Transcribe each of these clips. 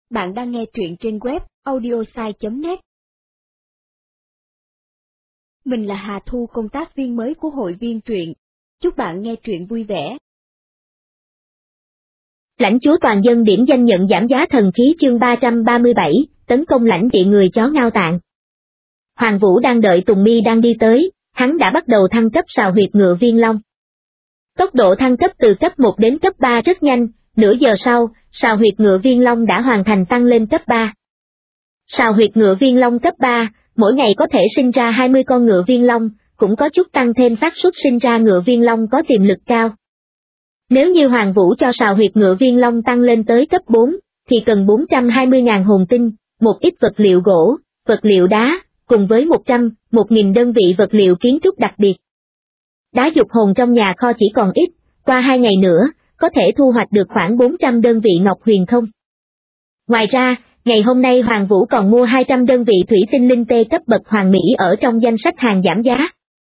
Bạn đang nghe truyện trên web audiosai.net. Mình là Hà Thu, công tác viên mới của hội viên truyện. Chúc bạn nghe truyện vui vẻ. Lãnh chúa toàn dân điểm danh nhận giảm giá thần khí chương 337, tấn công lãnh địa người chó Ngao Tạng. Hoàng Vũ đang đợi Tùng Mi đang đi tới, hắn đã bắt đầu thăng cấp sào huyệt ngựa Viên Long. Tốc độ thăng cấp từ cấp 1 đến cấp 3 rất nhanh, nửa giờ sau, sào huyệt ngựa Viên Long đã hoàn thành tăng lên cấp 3. Sào huyệt ngựa Viên Long cấp 3, mỗi ngày có thể sinh ra 20 con ngựa Viên Long, cũng có chút tăng thêm xác suất sinh ra ngựa Viên Long có tiềm lực cao. Nếu như Hoàng Vũ cho sào huyệt ngựa Viên Long tăng lên tới cấp 4, thì cần 420.000 hồn tinh, một ít vật liệu gỗ, vật liệu đá, cùng với 1.000 đơn vị vật liệu kiến trúc đặc biệt. Đá dục hồn trong nhà kho chỉ còn ít, qua 2 ngày nữa, có thể thu hoạch được khoảng 400 đơn vị ngọc huyền không. Ngoài ra, ngày hôm nay Hoàng Vũ còn mua 200 đơn vị thủy tinh linh tê cấp bậc hoàng mỹ ở trong danh sách hàng giảm giá.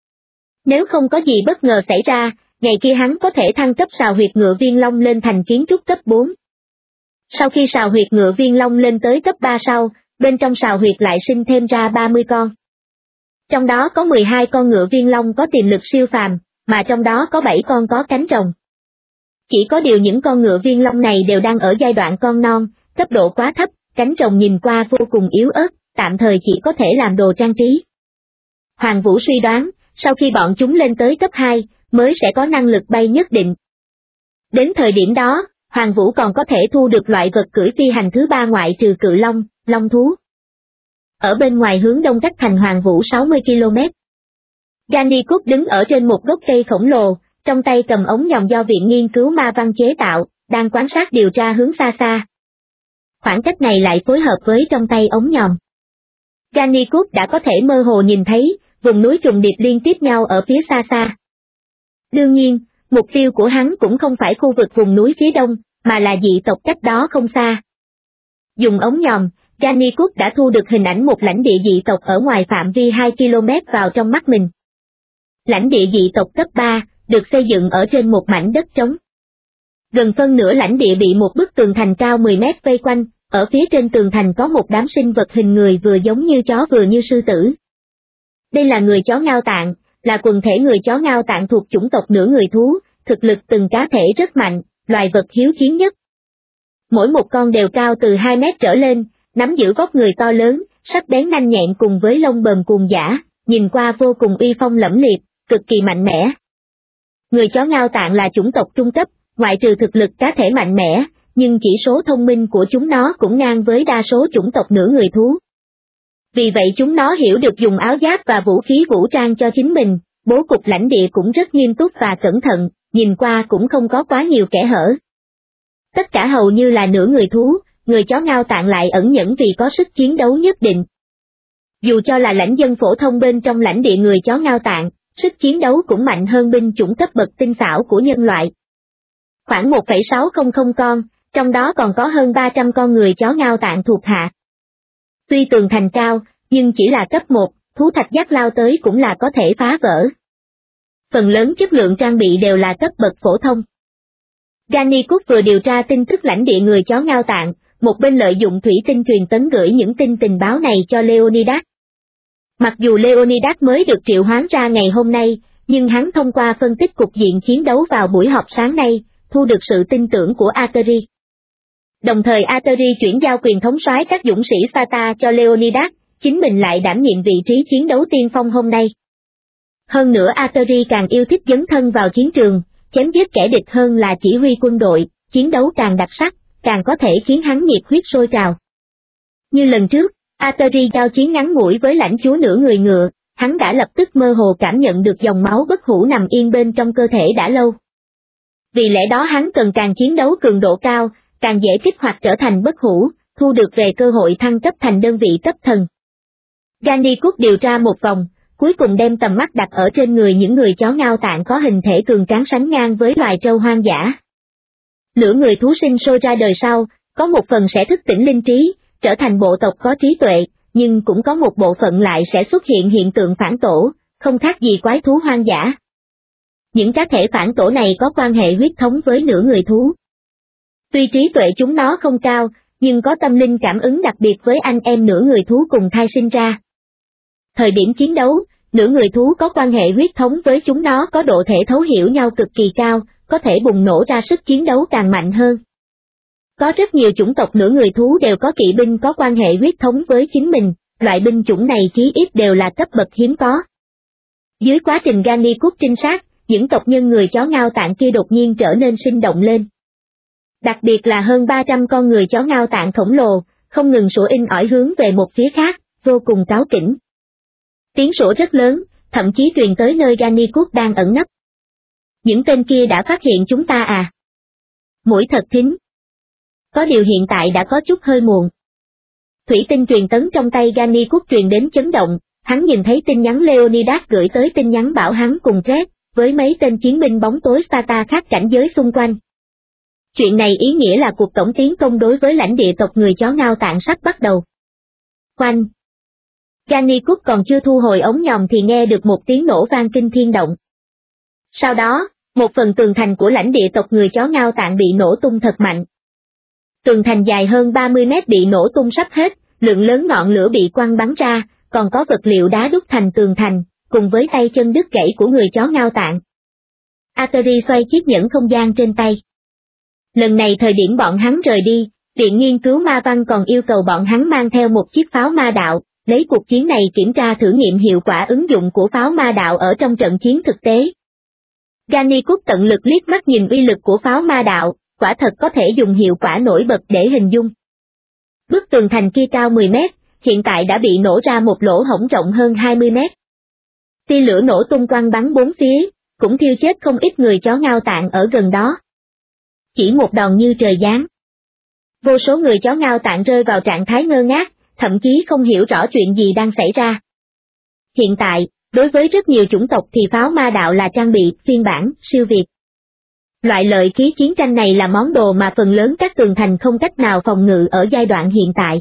Nếu không có gì bất ngờ xảy ra, ngày kia hắn có thể thăng cấp sào huyệt ngựa Viên Long lên thành kiến trúc cấp 4. Sau khi sào huyệt ngựa Viên Long lên tới cấp 3 sau, bên trong sào huyệt lại sinh thêm ra 30 con. Trong đó có 12 con ngựa Viên Long có tiềm lực siêu phàm, mà trong đó có 7 con có cánh rồng. Chỉ có điều những con ngựa Viên Long này đều đang ở giai đoạn con non, cấp độ quá thấp, cánh rồng nhìn qua vô cùng yếu ớt, tạm thời chỉ có thể làm đồ trang trí. Hoàng Vũ suy đoán, sau khi bọn chúng lên tới cấp 2, mới sẽ có năng lực bay nhất định. Đến thời điểm đó, Hoàng Vũ còn có thể thu được loại vật cưỡi phi hành thứ 3 ngoại trừ cự long, long thú. Ở bên ngoài hướng đông cách thành Hoàng Vũ 60 km. Gandicut đứng ở trên một gốc cây khổng lồ, trong tay cầm ống nhòm do Viện Nghiên cứu Ma Văn chế tạo, đang quan sát điều tra hướng xa xa. Khoảng cách này lại phối hợp với trong tay ống nhòm. Gandicut đã có thể mơ hồ nhìn thấy, vùng núi trùng điệp liên tiếp nhau ở phía xa xa. Đương nhiên, mục tiêu của hắn cũng không phải khu vực vùng núi phía đông, mà là dị tộc cách đó không xa. Dùng ống nhòm, Gandicut đã thu được hình ảnh một lãnh địa dị tộc ở ngoài phạm vi 2 km vào trong mắt mình. Lãnh địa dị tộc cấp 3, được xây dựng ở trên một mảnh đất trống. Gần phân nửa lãnh địa bị một bức tường thành cao 10 mét vây quanh, ở phía trên tường thành có một đám sinh vật hình người vừa giống như chó vừa như sư tử. Đây là người chó Ngao Tạng, là quần thể người chó Ngao Tạng thuộc chủng tộc nửa người thú, thực lực từng cá thể rất mạnh, loài vật hiếu chiến nhất. Mỗi một con đều cao từ 2 mét trở lên, nắm giữ vóc người to lớn, sắc bén nhanh nhẹn cùng với lông bờm cuồng dã, nhìn qua vô cùng uy phong lẫm liệt, cực kỳ mạnh mẽ. Người chó Ngao Tạng là chủng tộc trung cấp, ngoại trừ thực lực cá thể mạnh mẽ, nhưng chỉ số thông minh của chúng nó cũng ngang với đa số chủng tộc nửa người thú. Vì vậy chúng nó hiểu được dùng áo giáp và vũ khí vũ trang cho chính mình, bố cục lãnh địa cũng rất nghiêm túc và cẩn thận, nhìn qua cũng không có quá nhiều kẽ hở. Tất cả hầu như là nửa người thú, người chó Ngao Tạng lại ẩn nhẫn vì có sức chiến đấu nhất định. Dù cho là lãnh dân phổ thông bên trong lãnh địa người chó Ngao Tạng, sức chiến đấu cũng mạnh hơn binh chủng cấp bậc tinh xảo của nhân loại. Khoảng 1,600 con, trong đó còn có hơn 300 con người chó Ngao Tạng thuộc hạ. Tuy tường thành cao, nhưng chỉ là cấp 1, thú thạch giác lao tới cũng là có thể phá vỡ. Phần lớn chất lượng trang bị đều là cấp bậc phổ thông. Gandicut vừa điều tra tin tức lãnh địa người chó Ngao Tạng, một bên lợi dụng thủy tinh truyền tấn gửi những tin tình báo này cho Leonidas. Mặc dù Leonidas mới được triệu hoán ra ngày hôm nay, nhưng hắn thông qua phân tích cục diện chiến đấu vào buổi họp sáng nay, thu được sự tin tưởng của Ateri. Đồng thời Ateri chuyển giao quyền thống soái các dũng sĩ Sparta cho Leonidas, chính mình lại đảm nhiệm vị trí chiến đấu tiên phong hôm nay. Hơn nữa Ateri càng yêu thích dấn thân vào chiến trường, chém giết kẻ địch hơn là chỉ huy quân đội, chiến đấu càng đặc sắc, càng có thể khiến hắn nhiệt huyết sôi trào. Như lần trước, Ateri giao chiến ngắn ngủi với lãnh chúa nửa người ngựa, hắn đã lập tức mơ hồ cảm nhận được dòng máu bất hủ nằm yên bên trong cơ thể đã lâu. Vì lẽ đó hắn cần càng chiến đấu cường độ cao, càng dễ kích hoạt trở thành bất hủ, thu được về cơ hội thăng cấp thành đơn vị cấp thần. Gandicut điều tra một vòng, cuối cùng đem tầm mắt đặt ở trên người những người chó Ngao Tạng có hình thể cường tráng sánh ngang với loài trâu hoang dã. Nửa người thú sinh sôi ra đời sau, có một phần sẽ thức tỉnh linh trí, trở thành bộ tộc có trí tuệ, nhưng cũng có một bộ phận lại sẽ xuất hiện hiện tượng phản tổ, không khác gì quái thú hoang dã. Những cá thể phản tổ này có quan hệ huyết thống với nửa người thú. Tuy trí tuệ chúng nó không cao, nhưng có tâm linh cảm ứng đặc biệt với anh em nửa người thú cùng thai sinh ra. Thời điểm chiến đấu, nửa người thú có quan hệ huyết thống với chúng, nó có độ thể thấu hiểu nhau cực kỳ cao, có thể bùng nổ ra sức chiến đấu càng mạnh hơn. Có rất nhiều chủng tộc nửa người thú đều có kỵ binh có quan hệ huyết thống với chính mình, loại binh chủng này chí ít đều là cấp bậc hiếm có. Dưới quá trình Gannicus trinh sát, những tộc nhân người chó ngao tạng kia đột nhiên trở nên sinh động lên. Đặc biệt là hơn 300 con người chó ngao tạng khổng lồ, không ngừng sủa inh ỏi hướng về một phía khác, vô cùng cáu kỉnh. Tiếng sủa rất lớn, thậm chí truyền tới nơi Gannicus đang ẩn nấp. Những tên kia đã phát hiện chúng ta à? Mũi thật thính. Có điều hiện tại đã có chút hơi muộn. Thủy tinh truyền tấn trong tay Gannicus truyền đến chấn động, hắn nhìn thấy tin nhắn Leonidas gửi tới, tin nhắn bảo hắn cùng Red, với mấy tên chiến binh bóng tối Sparta khác cảnh giới xung quanh. Chuyện này ý nghĩa là cuộc tổng tiến công đối với lãnh địa tộc người chó ngao tạng sắp bắt đầu. Khoanh! Gannicus còn chưa thu hồi ống nhòm thì nghe được một tiếng nổ vang kinh thiên động. Sau đó, một phần tường thành của lãnh địa tộc người chó ngao tạng bị nổ tung thật mạnh. Tường thành dài hơn 30 mét bị nổ tung sắp hết, lượng lớn ngọn lửa bị quăng bắn ra, còn có vật liệu đá đúc thành tường thành, cùng với tay chân đứt gãy của người chó ngao tạng. Ateri xoay chiếc nhẫn không gian trên tay. Lần này thời điểm bọn hắn rời đi, Viện Nghiên cứu Ma Văn còn yêu cầu bọn hắn mang theo một chiếc pháo ma đạo, lấy cuộc chiến này kiểm tra thử nghiệm hiệu quả ứng dụng của pháo ma đạo ở trong trận chiến thực tế. Gannicus tận lực liếc mắt nhìn uy lực của pháo ma đạo, quả thật có thể dùng hiệu quả nổi bật để hình dung. Bức tường thành kia cao 10 mét, hiện tại đã bị nổ ra một lỗ hổng rộng hơn 20 mét. Tia lửa nổ tung quăng bắn bốn phía, cũng thiêu chết không ít người chó ngao tạng ở gần đó. Chỉ một đòn như trời giáng. Vô số người chó ngao tạng rơi vào trạng thái ngơ ngác, thậm chí không hiểu rõ chuyện gì đang xảy ra. Hiện tại, đối với rất nhiều chủng tộc thì pháo ma đạo là trang bị, phiên bản, siêu việt. Loại lợi khí chiến tranh này là món đồ mà phần lớn các tường thành không cách nào phòng ngự ở giai đoạn hiện tại.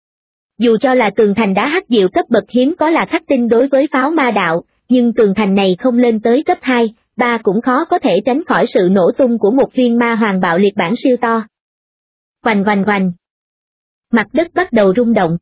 Dù cho là tường thành đá hắc diệu cấp bậc hiếm có là khắc tinh đối với pháo ma đạo, nhưng tường thành này không lên tới cấp 2, 3 cũng khó có thể tránh khỏi sự nổ tung của một viên ma hoàng bạo liệt bản siêu to. Oành oành oành. Mặt đất bắt đầu rung động.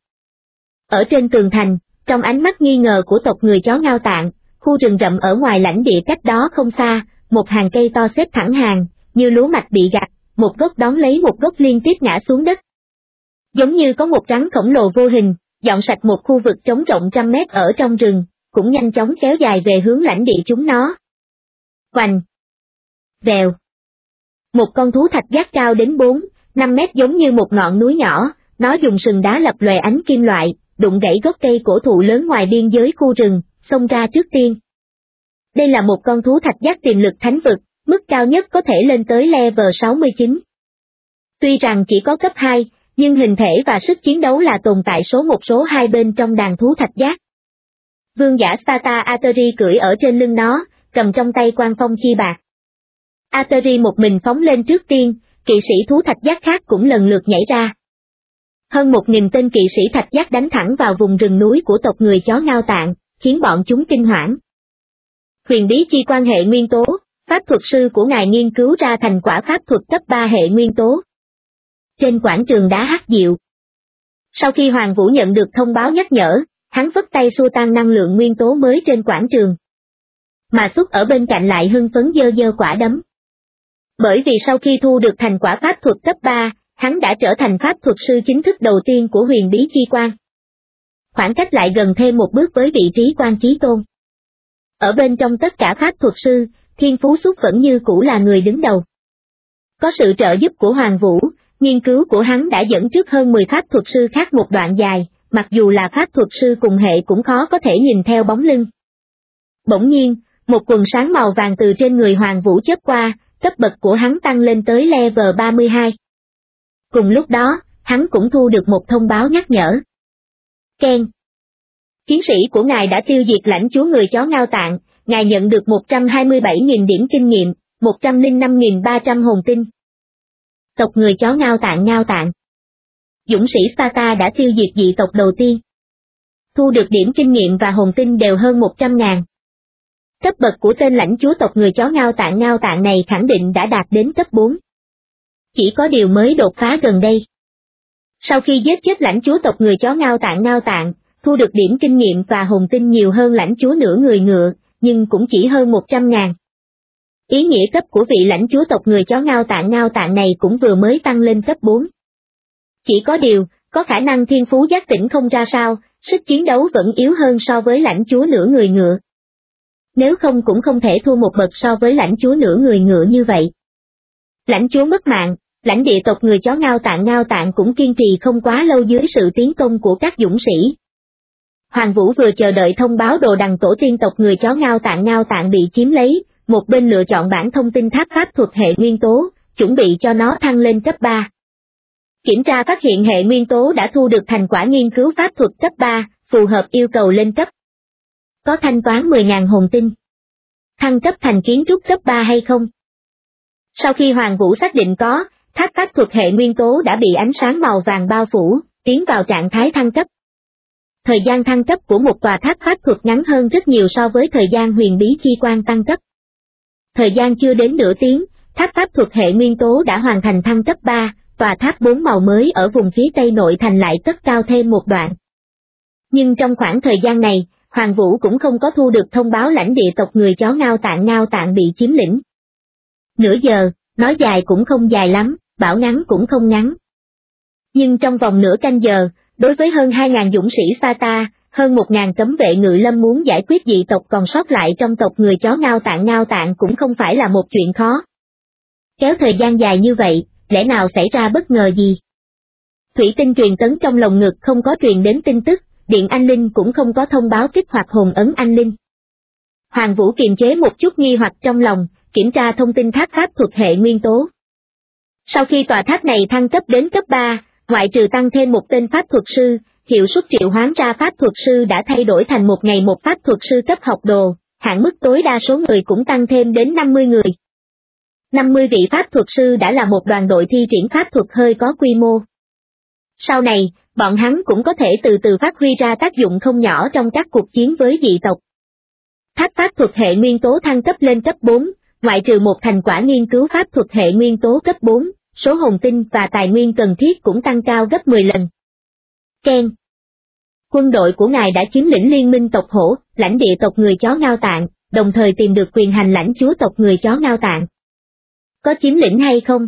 Ở trên tường thành, trong ánh mắt nghi ngờ của tộc người chó ngao tạng, khu rừng rậm ở ngoài lãnh địa cách đó không xa, một hàng cây to xếp thẳng hàng, như lúa mạch bị gặt, một gốc đón lấy một gốc liên tiếp ngã xuống đất. Giống như có một rắn khổng lồ vô hình, dọn sạch một khu vực trống rộng trăm mét ở trong rừng, cũng nhanh chóng kéo dài về hướng lãnh địa chúng nó. Oành! Vèo! Một con thú thạch giác cao đến 4-5 mét giống như một ngọn núi nhỏ, nó dùng sừng đá lập lòe ánh kim loại, đụng gãy gốc cây cổ thụ lớn ngoài biên giới khu rừng, xông ra trước tiên. Đây là một con thú thạch giác tiềm lực thánh vực, mức cao nhất có thể lên tới level 69. Tuy rằng chỉ có cấp 2, nhưng hình thể và sức chiến đấu là tồn tại số 2 bên trong đàn thú thạch giác. Vương giả Sparta Ateri cưỡi ở trên lưng nó, cầm trong tay quan phong chi bạc. Ateri một mình phóng lên trước tiên, kỵ sĩ thú thạch giác khác cũng lần lượt nhảy ra. Hơn 1.000 tên kỵ sĩ thạch giác đánh thẳng vào vùng rừng núi của tộc người chó ngao tạng, khiến bọn chúng kinh hoảng. Huyền bí chi quan hệ nguyên tố, pháp thuật sư của ngài nghiên cứu ra thành quả pháp thuật cấp 3 hệ nguyên tố. Trên quảng trường đá hắc diệu. Sau khi Hoàng Vũ nhận được thông báo nhắc nhở, hắn vất tay xua tan năng lượng nguyên tố mới trên quảng trường. Mà Xuất ở bên cạnh lại hưng phấn giơ quả đấm. Bởi vì sau khi thu được thành quả pháp thuật cấp 3, hắn đã trở thành pháp thuật sư chính thức đầu tiên của huyền bí chi quan. Khoảng cách lại gần thêm một bước với vị trí quan chí tôn. Ở bên trong tất cả pháp thuật sư, Thiên Phú Xuất vẫn như cũ là người đứng đầu. Có sự trợ giúp của Hoàng Vũ, nghiên cứu của hắn đã dẫn trước hơn 10 pháp thuật sư khác một đoạn dài, mặc dù là pháp thuật sư cùng hệ cũng khó có thể nhìn theo bóng lưng. Bỗng nhiên, một quần sáng màu vàng từ trên người Hoàng Vũ chớp qua, cấp bậc của hắn tăng lên tới level 32. Cùng lúc đó, hắn cũng thu được một thông báo nhắc nhở. Ken. Chiến sĩ của ngài đã tiêu diệt lãnh chúa người chó ngao tạng, ngài nhận được 127.000 điểm kinh nghiệm, 105.300 hồn tinh. Tộc người chó ngao tạng. Dũng sĩ Sparta đã tiêu diệt dị tộc đầu tiên. Thu được điểm kinh nghiệm và hồn tinh đều hơn 100.000. Cấp bậc của tên lãnh chúa tộc người chó ngao tạng này khẳng định đã đạt đến cấp 4. Chỉ có điều mới đột phá gần đây. Sau khi giết chết lãnh chúa tộc người chó Ngao Tạng, thu được điểm kinh nghiệm và hồn tinh nhiều hơn lãnh chúa nửa người ngựa, nhưng cũng chỉ hơn 100.000. Ý nghĩa cấp của vị lãnh chúa tộc người chó Ngao Tạng này cũng vừa mới tăng lên cấp 4. Chỉ có điều, có khả năng thiên phú giác tỉnh không ra sao, sức chiến đấu vẫn yếu hơn so với lãnh chúa nửa người ngựa. Nếu không cũng không thể thua một bậc so với lãnh chúa nửa người ngựa như vậy. Lãnh chúa mất mạng, lãnh địa tộc người chó Ngao Tạng cũng kiên trì không quá lâu dưới sự tiến công của các dũng sĩ. Hoàng Vũ vừa chờ đợi thông báo đồ đằng tổ tiên tộc người chó Ngao Tạng bị chiếm lấy, một bên lựa chọn bản thông tin tháp pháp thuật hệ nguyên tố, chuẩn bị cho nó thăng lên cấp 3. Kiểm tra phát hiện hệ nguyên tố đã thu được thành quả nghiên cứu pháp thuật cấp 3, phù hợp yêu cầu lên cấp. Có thanh toán 10.000 hồn tinh. Thăng cấp thành kiến trúc cấp 3 hay không? Sau khi Hoàng Vũ xác định có, tháp pháp thuật hệ nguyên tố đã bị ánh sáng màu vàng bao phủ, tiến vào trạng thái thăng cấp. Thời gian thăng cấp của một tòa tháp pháp thuật ngắn hơn rất nhiều so với thời gian huyền bí chi quan tăng cấp. Thời gian chưa đến nửa tiếng, tháp pháp thuật hệ nguyên tố đã hoàn thành thăng cấp 3, tòa tháp 4 màu mới ở vùng phía tây nội thành lại cất cao thêm một đoạn. Nhưng trong khoảng thời gian này, Hoàng Vũ cũng không có thu được thông báo lãnh địa tộc người chó Ngao Tạng bị chiếm lĩnh. Nửa giờ, nói dài cũng không dài lắm, bảo ngắn cũng không ngắn. Nhưng trong vòng nửa canh giờ, đối với hơn 2.000 dũng sĩ Sparta, hơn 1.000 cấm vệ ngự lâm muốn giải quyết dị tộc còn sót lại trong tộc người chó Ngao Tạng cũng không phải là một chuyện khó. Kéo thời gian dài như vậy, lẽ nào xảy ra bất ngờ gì? Thủy tinh truyền tấn trong lồng ngực không có truyền đến tin tức, điện anh linh cũng không có thông báo kích hoạt hồn ấn anh linh. Hoàng Vũ kiềm chế một chút nghi hoặc trong lòng, kiểm tra thông tin tháp pháp thuật hệ nguyên tố. Sau khi tòa tháp này thăng cấp đến cấp 3, ngoại trừ tăng thêm một tên pháp thuật sư, hiệu suất triệu hoán ra pháp thuật sư đã thay đổi thành một ngày một pháp thuật sư cấp học đồ, hạn mức tối đa số người cũng tăng thêm đến 50 người. 50 vị pháp thuật sư đã là một đoàn đội thi triển pháp thuật hơi có quy mô. Sau này, bọn hắn cũng có thể từ từ phát huy ra tác dụng không nhỏ trong các cuộc chiến với dị tộc. Tháp pháp thuật hệ nguyên tố thăng cấp lên cấp 4, ngoại trừ một thành quả nghiên cứu pháp thuật hệ nguyên tố cấp 4, số hồn tinh và tài nguyên cần thiết cũng tăng cao gấp 10 lần. Ken. Quân đội của ngài đã chiếm lĩnh liên minh tộc hổ, lãnh địa tộc người chó Ngao Tạng, đồng thời tìm được quyền hành lãnh chúa tộc người chó Ngao Tạng. Có chiếm lĩnh hay không?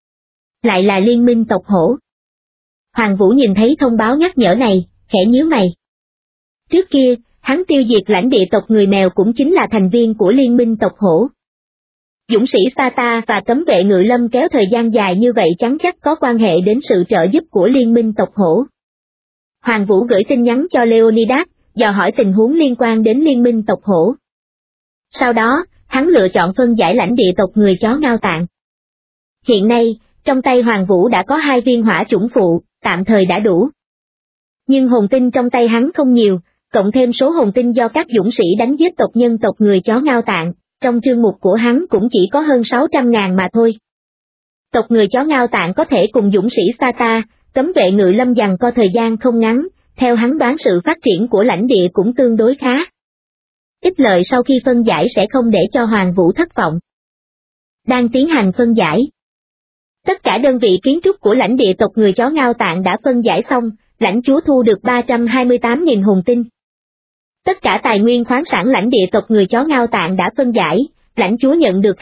Lại là liên minh tộc hổ. Hoàng Vũ nhìn thấy thông báo nhắc nhở này, khẽ nhíu mày. Trước kia, hắn tiêu diệt lãnh địa tộc người mèo cũng chính là thành viên của liên minh tộc hổ. Dũng sĩ Sparta và cấm vệ ngự lâm kéo thời gian dài như vậy chắn chắc có quan hệ đến sự trợ giúp của liên minh tộc hổ. Hoàng Vũ gửi tin nhắn cho Leonidas, dò hỏi tình huống liên quan đến liên minh tộc hổ. Sau đó, hắn lựa chọn phân giải lãnh địa tộc người chó Ngao Tạng. Hiện nay, trong tay Hoàng Vũ đã có 2 viên hỏa chủng phụ, tạm thời đã đủ. Nhưng hồn tinh trong tay hắn không nhiều, cộng thêm số hồn tinh do các dũng sĩ đánh giết tộc nhân tộc người chó Ngao Tạng, trong chương mục của hắn cũng chỉ có hơn 600.000 mà thôi. Tộc người chó Ngao Tạng có thể cùng dũng sĩ Sparta, cấm vệ ngự lâm giằng co thời gian không ngắn, theo hắn đoán sự phát triển của lãnh địa cũng tương đối khá. Ít lợi sau khi phân giải sẽ không để cho Hoàng Vũ thất vọng. Đang tiến hành phân giải. Tất cả đơn vị kiến trúc của lãnh địa tộc người chó Ngao Tạng đã phân giải xong, lãnh chúa thu được 328.000 hồn tinh. Tất cả tài nguyên khoáng sản lãnh địa tộc người chó Ngao Tạng đã phân giải, lãnh chúa nhận được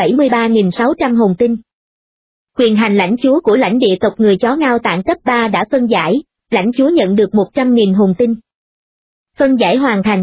273.600 hồn tinh. Quyền hành lãnh chúa của lãnh địa tộc người chó Ngao Tạng cấp 3 đã phân giải, lãnh chúa nhận được 100.000 hồn tinh. Phân giải hoàn thành.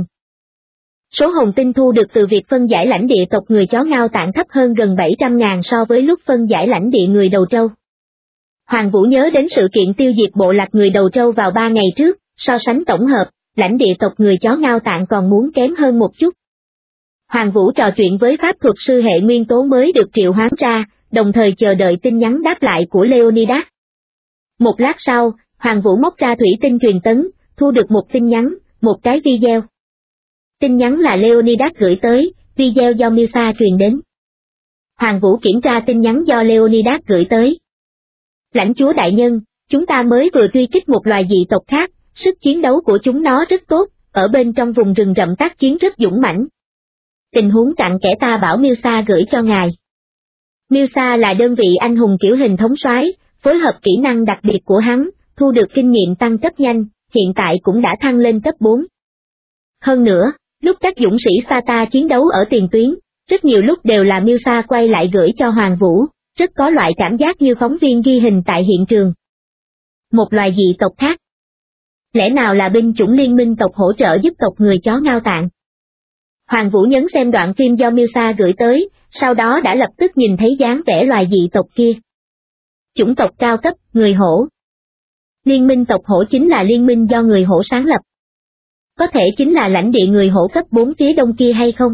Số hồn tinh thu được từ việc phân giải lãnh địa tộc người chó Ngao Tạng thấp hơn gần 700.000 so với lúc phân giải lãnh địa người đầu trâu. Hoàng Vũ nhớ đến sự kiện tiêu diệt bộ lạc người đầu trâu vào 3 ngày trước, so sánh tổng hợp, lãnh địa tộc người chó Ngao Tạng còn muốn kém hơn một chút. Hoàng Vũ trò chuyện với pháp thuật sư hệ nguyên tố mới được triệu hoán ra, đồng thời chờ đợi tin nhắn đáp lại của Leonidas. Một lát sau, Hoàng Vũ móc ra thủy tinh truyền tấn, thu được một tin nhắn, một cái video. Tin nhắn là Leonidas gửi tới, video do Milsa truyền đến. Hoàng Vũ kiểm tra tin nhắn do Leonidas gửi tới. Lãnh chúa đại nhân, chúng ta mới vừa truy kích một loài dị tộc khác, sức chiến đấu của chúng nó rất tốt, ở bên trong vùng rừng rậm tác chiến rất dũng mãnh. Tình huống cặn kẽ ta bảo Milsa gửi cho ngài. Milsa là đơn vị anh hùng kiểu hình thống soái, phối hợp kỹ năng đặc biệt của hắn, thu được kinh nghiệm tăng cấp nhanh, hiện tại cũng đã thăng lên cấp 4. Hơn nữa, lúc các dũng sĩ Sparta chiến đấu ở tiền tuyến, rất nhiều lúc đều là Musa quay lại gửi cho Hoàng Vũ, rất có loại cảm giác như phóng viên ghi hình tại hiện trường. Một loài dị tộc khác. Lẽ nào là binh chủng liên minh tộc hỗ trợ giúp tộc người chó Ngao Tạng? Hoàng Vũ nhấn xem đoạn phim do Musa gửi tới, sau đó đã lập tức nhìn thấy dáng vẻ loài dị tộc kia. Chủng tộc cao cấp, người hổ. Liên minh tộc hổ chính là liên minh do người hổ sáng lập. Có thể chính là lãnh địa người hổ cấp 4 phía đông kia hay không?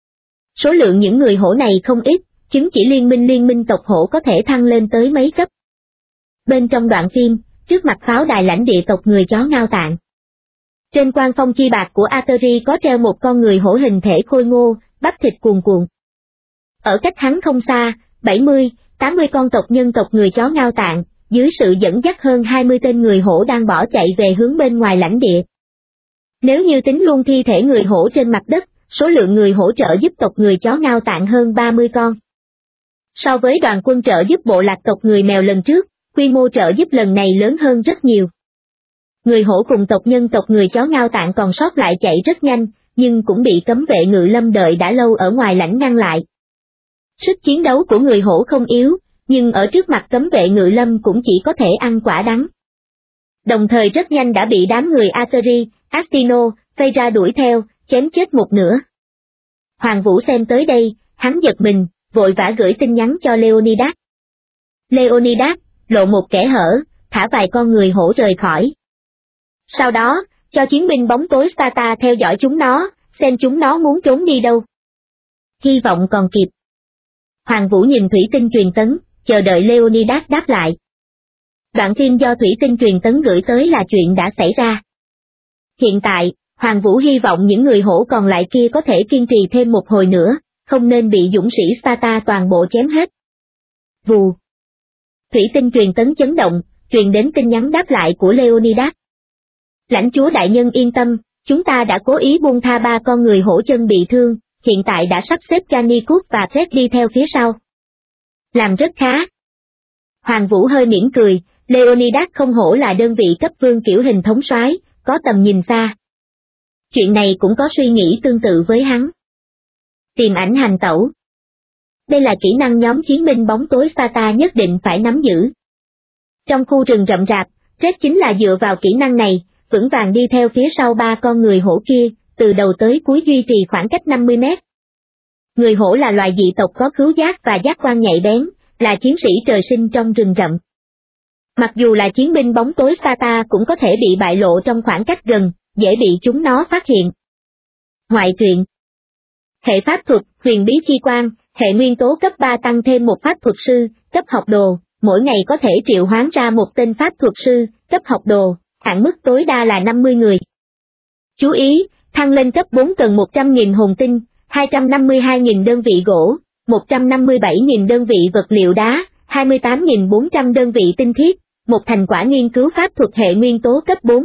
Số lượng những người hổ này không ít, chứng chỉ liên minh tộc hổ có thể thăng lên tới mấy cấp. Bên trong đoạn phim, trước mặt pháo đài lãnh địa tộc người chó Ngao Tạng. Trên quan phong chi bạc của Atari có treo một con người hổ hình thể khôi ngô, bắp thịt cuồn cuộn. Ở cách hắn không xa, 70, 80 con tộc nhân tộc người chó Ngao Tạng, dưới sự dẫn dắt hơn 20 tên người hổ đang bỏ chạy về hướng bên ngoài lãnh địa. Nếu như tính luôn thi thể người hổ trên mặt đất, số lượng người hỗ trợ giúp tộc người chó Ngao Tạng hơn 30 con. So với đoàn quân trợ giúp bộ lạc tộc người mèo lần trước, quy mô trợ giúp lần này lớn hơn rất nhiều. Người hổ cùng tộc nhân tộc người chó Ngao Tạng còn sót lại chạy rất nhanh, nhưng cũng bị cấm vệ ngự lâm đợi đã lâu ở ngoài lãnh ngăn lại. Sức chiến đấu của người hổ không yếu, nhưng ở trước mặt cấm vệ ngự lâm cũng chỉ có thể ăn quả đắng. Đồng thời rất nhanh đã bị đám người Atari, Astino, vây ra đuổi theo, chém chết một nửa. Hoàng Vũ xem tới đây, hắn giật mình, vội vã gửi tin nhắn cho Leonidas. Leonidas, lộ một kẽ hở, thả vài con người hổ rời khỏi. Sau đó, cho chiến binh bóng tối Sparta theo dõi chúng nó, xem chúng nó muốn trốn đi đâu. Hy vọng còn kịp. Hoàng Vũ nhìn thủy tinh truyền tấn, chờ đợi Leonidas đáp lại. Đoạn phim do thủy tinh truyền tấn gửi tới là chuyện đã xảy ra. Hiện tại, Hoàng Vũ hy vọng những người hổ còn lại kia có thể kiên trì thêm một hồi nữa, không nên bị dũng sĩ Sparta toàn bộ chém hết. Vù. Thủy tinh truyền tấn chấn động, truyền đến tin nhắn đáp lại của Leonidas. Lãnh chúa đại nhân yên tâm, chúng ta đã cố ý buông tha 3 con người hổ chân bị thương, hiện tại đã sắp xếp Gannicus và Fred đi theo phía sau. Làm rất khá. Hoàng Vũ hơi mỉm cười, Leonidas không hổ là đơn vị cấp vương kiểu hình thống soái, có tầm nhìn xa. Chuyện này cũng có suy nghĩ tương tự với hắn. Tìm ảnh hành tẩu. Đây là kỹ năng nhóm chiến binh bóng tối Sparta nhất định phải nắm giữ. Trong khu rừng rậm rạp, Fred chính là dựa vào kỹ năng này, vững vàng đi theo phía sau 3 con người hổ kia, từ đầu tới cuối duy trì khoảng cách 50 mét. Người hổ là loài dị tộc có khứu giác và giác quan nhạy bén, là chiến sĩ trời sinh trong rừng rậm. Mặc dù là chiến binh bóng tối Sparta cũng có thể bị bại lộ trong khoảng cách gần, dễ bị chúng nó phát hiện. Ngoại truyện. Hệ pháp thuật, huyền bí chi quan, hệ nguyên tố cấp 3 tăng thêm một pháp thuật sư, cấp học đồ, mỗi ngày có thể triệu hoán ra một tên pháp thuật sư, cấp học đồ, hạn mức tối đa là 50 người. Chú ý, thăng lên cấp 4 cần 100.000 hồn tinh, 252.000 đơn vị gỗ, 157.000 đơn vị vật liệu đá, 28.400 đơn vị tinh thiết, một thành quả nghiên cứu pháp thuật hệ nguyên tố cấp 4.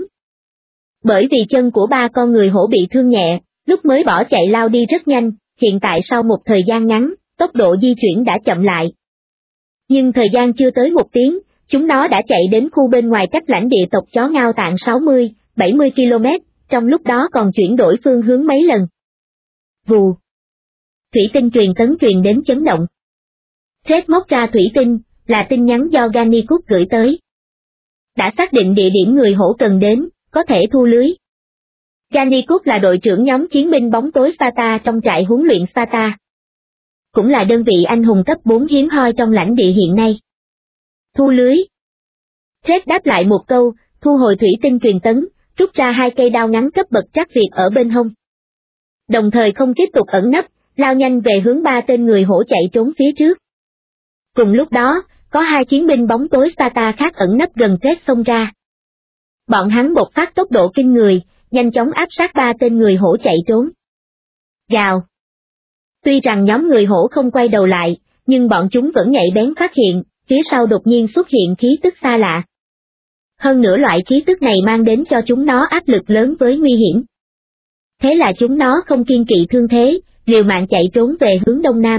Bởi vì chân của 3 con người hổ bị thương nhẹ, lúc mới bỏ chạy lao đi rất nhanh, hiện tại sau một thời gian ngắn, tốc độ di chuyển đã chậm lại. Nhưng thời gian chưa tới 1 tiếng, chúng nó đã chạy đến khu bên ngoài cách lãnh địa tộc chó Ngao Tạng 60, 70 km, trong lúc đó còn chuyển đổi phương hướng mấy lần. Vù. Thủy tinh truyền tấn truyền đến chấn động. Fred móc ra thủy tinh, là tin nhắn do Gannicus gửi tới. Đã xác định địa điểm người hổ cần đến, có thể thu lưới. Gannicus là đội trưởng nhóm chiến binh bóng tối Sparta trong trại huấn luyện Sparta. Cũng là đơn vị anh hùng cấp 4 hiếm hoi trong lãnh địa hiện nay. Thu lưới. Fred đáp lại một câu, thu hồi thủy tinh truyền tấn, rút ra 2 cây đao ngắn cấp bậc trắc việt ở bên hông. Đồng thời không tiếp tục ẩn nấp, lao nhanh về hướng 3 tên người hổ chạy trốn phía trước. Cùng lúc đó, có 2 chiến binh bóng tối Sparta khác ẩn nấp gần Fred xông ra. Bọn hắn bộc phát tốc độ kinh người, nhanh chóng áp sát 3 tên người hổ chạy trốn. Gào. Tuy rằng nhóm người hổ không quay đầu lại, nhưng bọn chúng vẫn nhạy bén phát hiện, phía sau đột nhiên xuất hiện khí tức xa lạ. Hơn nữa loại khí tức này mang đến cho chúng nó áp lực lớn với nguy hiểm. Thế là chúng nó không kiêng kỵ thương thế, liều mạng chạy trốn về hướng đông nam.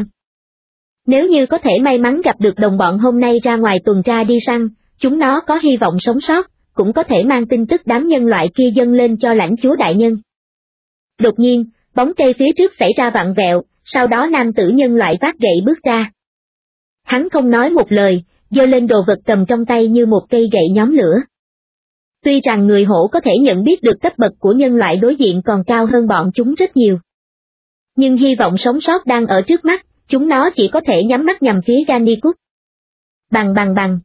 Nếu như có thể may mắn gặp được đồng bọn hôm nay ra ngoài tuần tra đi săn, chúng nó có hy vọng sống sót, cũng có thể mang tin tức đám nhân loại kia dâng lên cho lãnh chúa đại nhân. Đột nhiên, bóng cây phía trước xảy ra vặn vẹo, sau đó nam tử nhân loại vác gậy bước ra. Hắn không nói một lời, giơ lên đồ vật cầm trong tay như một cây gậy nhóm lửa. Tuy rằng người hổ có thể nhận biết được cấp bậc của nhân loại đối diện còn cao hơn bọn chúng rất nhiều. Nhưng hy vọng sống sót đang ở trước mắt, chúng nó chỉ có thể nhắm mắt nhằm phía Gannicus. Bằng bằng bằng.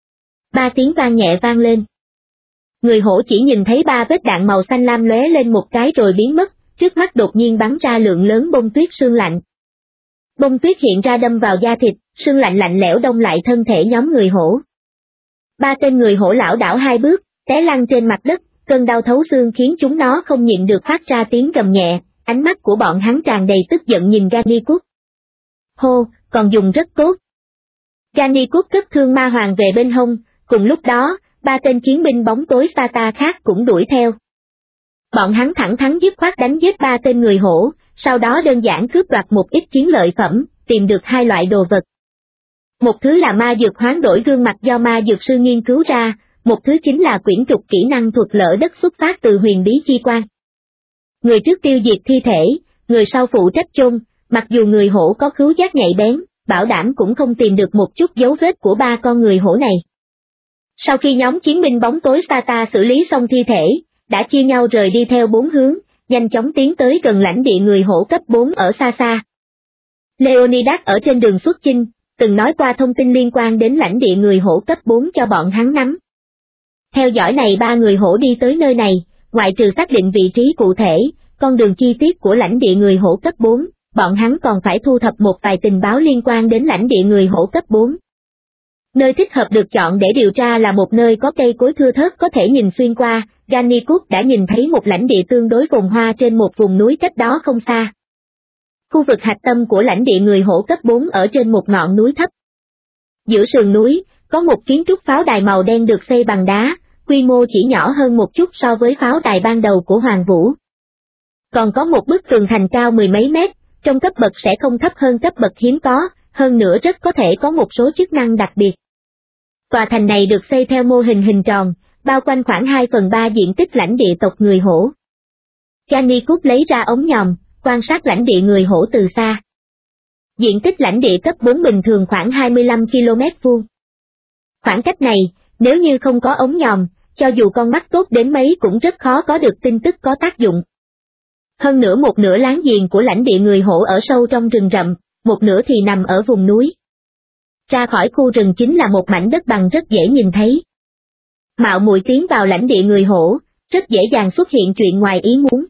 3 tiếng vang nhẹ vang lên. Người hổ chỉ nhìn thấy 3 vết đạn màu xanh lam lóe lên một cái rồi biến mất, trước mắt đột nhiên bắn ra lượng lớn bông tuyết sương lạnh. Bông tuyết hiện ra đâm vào da thịt, sương lạnh lạnh lẽo đông lại thân thể nhóm người hổ. 3 tên người hổ lảo đảo 2 bước, té lăn trên mặt đất, cơn đau thấu xương khiến chúng nó không nhịn được phát ra tiếng gầm nhẹ, ánh mắt của bọn hắn tràn đầy tức giận nhìn Gannicus. Hô, còn dùng rất tốt. Gannicus cất thương ma hoàng về bên hông, cùng lúc đó, 3 tên chiến binh bóng tối Sata khác cũng đuổi theo. Bọn hắn thẳng thắn dứt khoát đánh giết 3 tên người hổ, sau đó đơn giản cướp đoạt một ít chiến lợi phẩm, tìm được 2 loại đồ vật. Một thứ là ma dược hoán đổi gương mặt do ma dược sư nghiên cứu ra, một thứ chính là quyển trục kỹ năng thuật lỡ đất xuất phát từ huyền bí chi quan. Người trước tiêu diệt thi thể, người sau phụ trách chôn, mặc dù người hổ có khứu giác nhạy bén, bảo đảm cũng không tìm được một chút dấu vết của 3 con người hổ này. Sau khi nhóm chiến binh bóng tối Sata xử lý xong thi thể, đã chia nhau rời đi theo 4 hướng, nhanh chóng tiến tới gần lãnh địa người hổ cấp 4 ở xa xa. Leonidas ở trên đường xuất chinh, từng nói qua thông tin liên quan đến lãnh địa người hổ cấp 4 cho bọn hắn nắm. Theo dõi này 3 người hổ đi tới nơi này, ngoại trừ xác định vị trí cụ thể, con đường chi tiết của lãnh địa người hổ cấp 4, bọn hắn còn phải thu thập một vài tình báo liên quan đến lãnh địa người hổ cấp 4. Nơi thích hợp được chọn để điều tra là một nơi có cây cối thưa thớt có thể nhìn xuyên qua. Gannicus đã nhìn thấy một lãnh địa tương đối phồn hoa trên một vùng núi cách đó không xa. Khu vực hạch tâm của lãnh địa người hổ cấp 4 ở trên một ngọn núi thấp. Giữa sườn núi, có một kiến trúc pháo đài màu đen được xây bằng đá, quy mô chỉ nhỏ hơn một chút so với pháo đài ban đầu của Hoàng Vũ. Còn có một bức tường thành cao 10 mấy mét, trong cấp bậc sẽ không thấp hơn cấp bậc hiếm có, hơn nữa rất có thể có một số chức năng đặc biệt. Tòa thành này được xây theo mô hình hình tròn, bao quanh khoảng 2/3 diện tích lãnh địa tộc người hổ. Gannicus lấy ra ống nhòm, quan sát lãnh địa người hổ từ xa. Diện tích lãnh địa cấp 4 bình thường khoảng 25 km². Khoảng cách này, nếu như không có ống nhòm, cho dù con mắt tốt đến mấy cũng rất khó có được tin tức có tác dụng. Hơn nữa một nửa láng giềng của lãnh địa người hổ ở sâu trong rừng rậm, một nửa thì nằm ở vùng núi. Ra khỏi khu rừng chính là một mảnh đất bằng rất dễ nhìn thấy. Mạo muội tiến vào lãnh địa người hổ, rất dễ dàng xuất hiện chuyện ngoài ý muốn.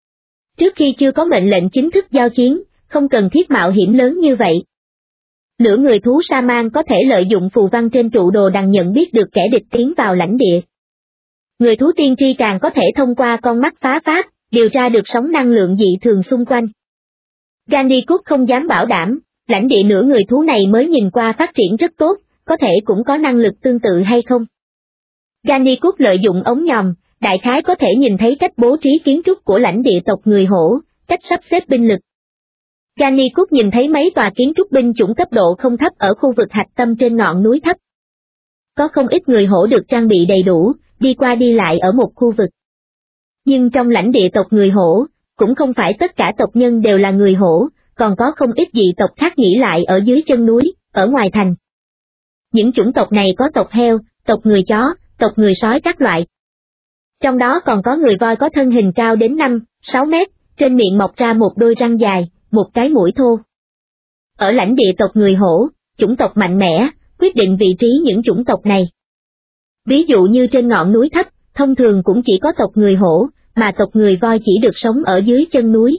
Trước khi chưa có mệnh lệnh chính thức giao chiến, không cần thiết mạo hiểm lớn như vậy. Nửa người thú sa man có thể lợi dụng phù văn trên trụ đồ đằng nhận biết được kẻ địch tiến vào lãnh địa. Người thú tiên tri càng có thể thông qua con mắt phá pháp, điều tra được sóng năng lượng dị thường xung quanh. Gannicus không dám bảo đảm, lãnh địa nửa người thú này mới nhìn qua phát triển rất tốt, có thể cũng có năng lực tương tự hay không. Gannicus lợi dụng ống nhòm, đại khái có thể nhìn thấy cách bố trí kiến trúc của lãnh địa tộc người hổ, cách sắp xếp binh lực. Gannicus nhìn thấy mấy tòa kiến trúc binh chủng cấp độ không thấp ở khu vực hạch tâm trên ngọn núi thấp. Có không ít người hổ được trang bị đầy đủ, đi qua đi lại ở một khu vực. Nhưng trong lãnh địa tộc người hổ, cũng không phải tất cả tộc nhân đều là người hổ, còn có không ít dị tộc khác nghỉ lại ở dưới chân núi, ở ngoài thành. Những chủng tộc này có tộc heo, tộc người chó, tộc người sói các loại. Trong đó còn có người voi có thân hình cao đến 5-6 mét, trên miệng mọc ra một đôi răng dài, một cái mũi thô. Ở lãnh địa tộc người hổ, chủng tộc mạnh mẽ, quyết định vị trí những chủng tộc này. Ví dụ như trên ngọn núi thấp, thông thường cũng chỉ có tộc người hổ, mà tộc người voi chỉ được sống ở dưới chân núi.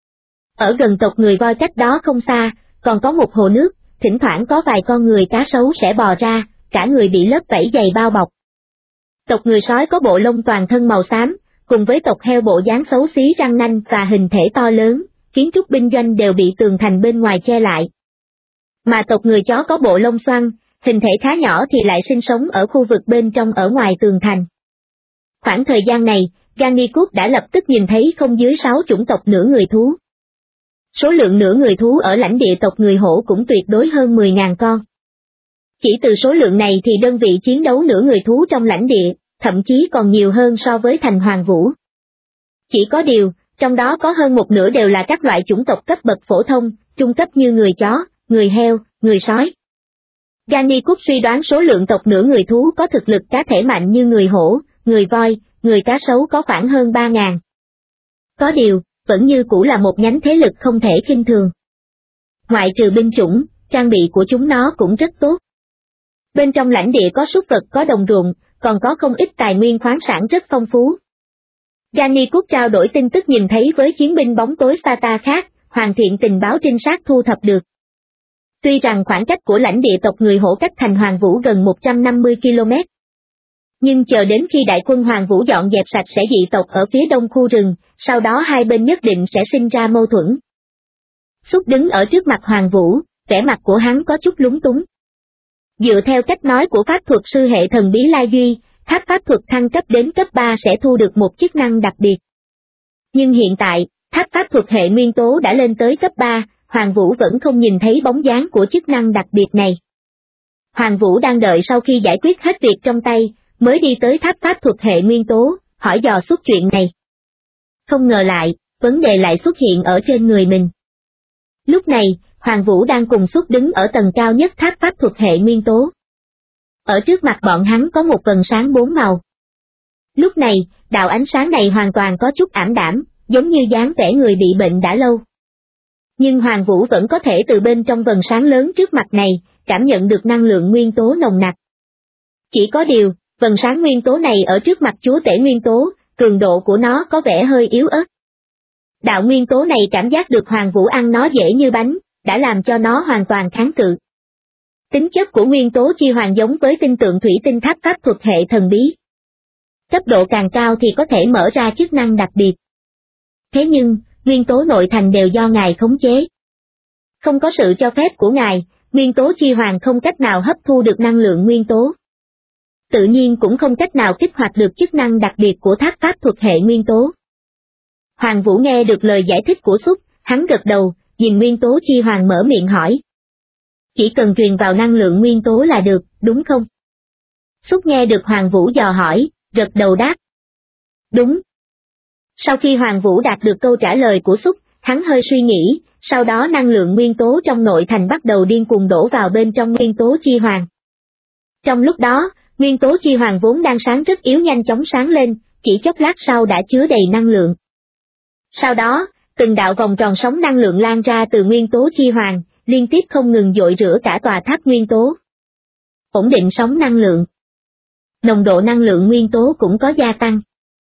Ở gần tộc người voi cách đó không xa, còn có một hồ nước, thỉnh thoảng có vài con người cá sấu sẽ bò ra, cả người bị lớp vảy dày bao bọc. Tộc người sói có bộ lông toàn thân màu xám, cùng với tộc heo bộ dáng xấu xí răng nanh và hình thể to lớn, kiến trúc binh doanh đều bị tường thành bên ngoài che lại. Mà tộc người chó có bộ lông xoăn, hình thể khá nhỏ thì lại sinh sống ở khu vực bên trong ở ngoài tường thành. Khoảng thời gian này, Gannicus đã lập tức nhìn thấy không dưới 6 chủng tộc nửa người thú. Số lượng nửa người thú ở lãnh địa tộc người hổ cũng tuyệt đối hơn 10.000 con. Chỉ từ số lượng này thì đơn vị chiến đấu nửa người thú trong lãnh địa thậm chí còn nhiều hơn so với thành Hoàng Vũ. Chỉ có điều, trong đó có hơn một nửa đều là các loại chủng tộc cấp bậc phổ thông, trung cấp như người chó, người heo, người sói. Gannicut suy đoán số lượng tộc nửa người thú có thực lực cá thể mạnh như người hổ, người voi, người cá sấu có khoảng hơn 3.000. Có điều, vẫn như cũ là một nhánh thế lực không thể khinh thường. Ngoại trừ binh chủng, trang bị của chúng nó cũng rất tốt. Bên trong lãnh địa có súc vật, có đồng ruộng, còn có không ít tài nguyên khoáng sản rất phong phú. Gannicut trao đổi tin tức nhìn thấy với chiến binh bóng tối Sparta khác, hoàn thiện tình báo trinh sát thu thập được. Tuy rằng khoảng cách của lãnh địa tộc người hổ cách thành Hoàng Vũ gần 150 km. Nhưng chờ đến khi đại quân Hoàng Vũ dọn dẹp sạch sẽ dị tộc ở phía đông khu rừng, sau đó hai bên nhất định sẽ sinh ra mâu thuẫn. Xúc đứng ở trước mặt Hoàng Vũ, vẻ mặt của hắn có chút lúng túng. Dựa theo cách nói của pháp thuật sư hệ thần bí La Duy, tháp pháp thuật thăng cấp đến cấp 3 sẽ thu được một chức năng đặc biệt. Nhưng hiện tại, tháp pháp thuật hệ nguyên tố đã lên tới cấp 3, Hoàng Vũ vẫn không nhìn thấy bóng dáng của chức năng đặc biệt này. Hoàng Vũ đang đợi sau khi giải quyết hết việc trong tay, mới đi tới tháp pháp thuật hệ nguyên tố, hỏi dò suốt chuyện này. Không ngờ lại, vấn đề lại xuất hiện ở trên người mình. Lúc này, Hoàng Vũ đang cùng Xuất đứng ở tầng cao nhất tháp pháp thuật hệ nguyên tố. Ở trước mặt bọn hắn có một vầng sáng 4 màu. Lúc này, đạo ánh sáng này hoàn toàn có chút ảm đạm, giống như dáng vẻ người bị bệnh đã lâu. Nhưng Hoàng Vũ vẫn có thể từ bên trong vầng sáng lớn trước mặt này, cảm nhận được năng lượng nguyên tố nồng nặc. Chỉ có điều, vầng sáng nguyên tố này ở trước mặt chúa tể nguyên tố, cường độ của nó có vẻ hơi yếu ớt. Đạo nguyên tố này cảm giác được Hoàng Vũ ăn nó dễ như bánh, đã làm cho nó hoàn toàn kháng cự. Tính chất của nguyên tố chi hoàng giống với tinh tượng thủy tinh tháp pháp thuật hệ thần bí. Cấp độ càng cao thì có thể mở ra chức năng đặc biệt. Thế nhưng, nguyên tố nội thành đều do ngài khống chế. Không có sự cho phép của ngài, nguyên tố chi hoàng không cách nào hấp thu được năng lượng nguyên tố. Tự nhiên cũng không cách nào kích hoạt được chức năng đặc biệt của tháp pháp thuật hệ nguyên tố. Hoàng Vũ nghe được lời giải thích của Xuất, hắn gật đầu, nhìn nguyên tố chi hoàng mở miệng hỏi. Chỉ cần truyền vào năng lượng nguyên tố là được, đúng không? Xuất nghe được Hoàng Vũ dò hỏi, gật đầu đáp. Đúng. Sau khi Hoàng Vũ đạt được câu trả lời của Xuất, hắn hơi suy nghĩ, sau đó năng lượng nguyên tố trong nội thành bắt đầu điên cuồng đổ vào bên trong nguyên tố chi hoàng. Trong lúc đó, nguyên tố chi hoàng vốn đang sáng rất yếu nhanh chóng sáng lên, chỉ chốc lát sau đã chứa đầy năng lượng. Sau đó, từng đạo vòng tròn sóng năng lượng lan ra từ nguyên tố chi hoàng, liên tiếp không ngừng dội rửa cả tòa tháp nguyên tố. Ổn định sóng năng lượng. Nồng độ năng lượng nguyên tố cũng có gia tăng.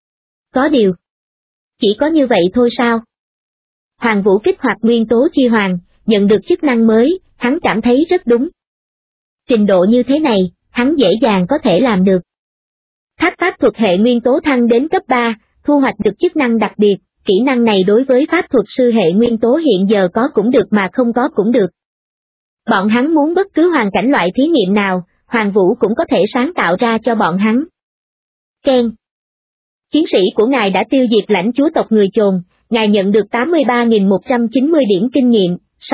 Có điều, chỉ có như vậy thôi sao? Hoàng Vũ kích hoạt nguyên tố chi hoàng, nhận được chức năng mới, hắn cảm thấy rất đúng. Trình độ như thế này, hắn dễ dàng có thể làm được. Tháp pháp thuật hệ nguyên tố thăng đến cấp 3, thu hoạch được chức năng đặc biệt, kỹ năng này đối với pháp thuật sư hệ nguyên tố hiện giờ có cũng được mà không có cũng được. Bọn hắn muốn bất cứ hoàn cảnh loại thí nghiệm nào, Hoàng Vũ cũng có thể sáng tạo ra cho bọn hắn. Ken. Chiến sĩ của ngài đã tiêu diệt lãnh chúa tộc người Chồn, ngài nhận được 83.190 điểm kinh nghiệm,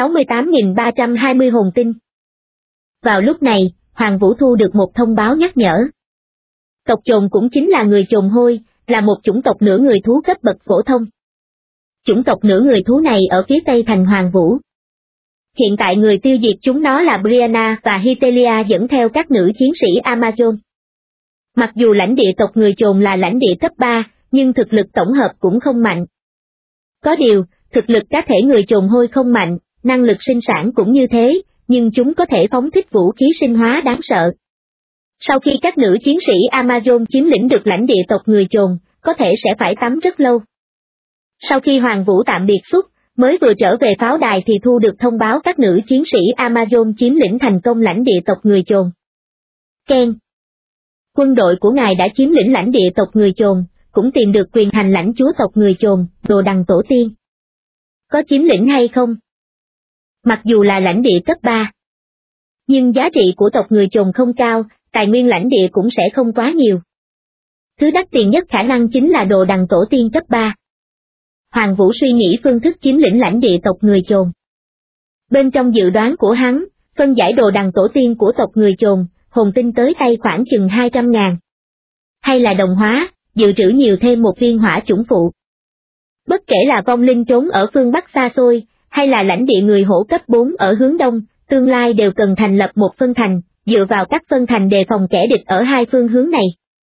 68.320 hồn tinh. Vào lúc này, Hoàng Vũ thu được một thông báo nhắc nhở. Tộc Chồn cũng chính là người Chồn Hôi, là một chủng tộc nửa người thú cấp bậc phổ thông. Chủng tộc nửa người thú này ở phía tây thành Hoàng Vũ. Hiện tại người tiêu diệt chúng nó là Brianna và Hitelia dẫn theo các nữ chiến sĩ Amazon. Mặc dù lãnh địa tộc người Chồn là lãnh địa cấp 3, nhưng thực lực tổng hợp cũng không mạnh. Có điều, thực lực cá thể người Chồn Hôi không mạnh, năng lực sinh sản cũng như thế, nhưng chúng có thể phóng thích vũ khí sinh hóa đáng sợ. Sau khi các nữ chiến sĩ Amazon chiếm lĩnh được lãnh địa tộc người Chồn, có thể sẽ phải tắm rất lâu. Sau khi Hoàng Vũ tạm biệt Xuất, mới vừa trở về pháo đài thì thu được thông báo các nữ chiến sĩ Amazon chiếm lĩnh thành công lãnh địa tộc người Chồn. Ken. Quân đội của ngài đã chiếm lĩnh lãnh địa tộc người Chồn, cũng tìm được quyền hành lãnh chúa tộc người Chồn, Đồ Đằng Tổ Tiên. Có chiếm lĩnh hay không? Mặc dù là lãnh địa cấp 3, nhưng giá trị của tộc người Chồn không cao, tài nguyên lãnh địa cũng sẽ không quá nhiều. Thứ đắt tiền nhất khả năng chính là Đồ Đằng Tổ Tiên cấp 3. Hoàng Vũ suy nghĩ phương thức chiếm lĩnh lãnh địa tộc người Chồn. Bên trong dự đoán của hắn, phân giải Đồ Đằng Tổ Tiên của tộc người Chồn, hồn tinh tới tay khoảng chừng 200.000. hay là đồng hóa, dự trữ nhiều thêm một viên hỏa chủng phụ. Bất kể là vong linh trốn ở phương Bắc xa xôi, hay là lãnh địa người hổ cấp 4 ở hướng Đông, tương lai đều cần thành lập một phân thành, dựa vào các phân thành đề phòng kẻ địch ở hai phương hướng này.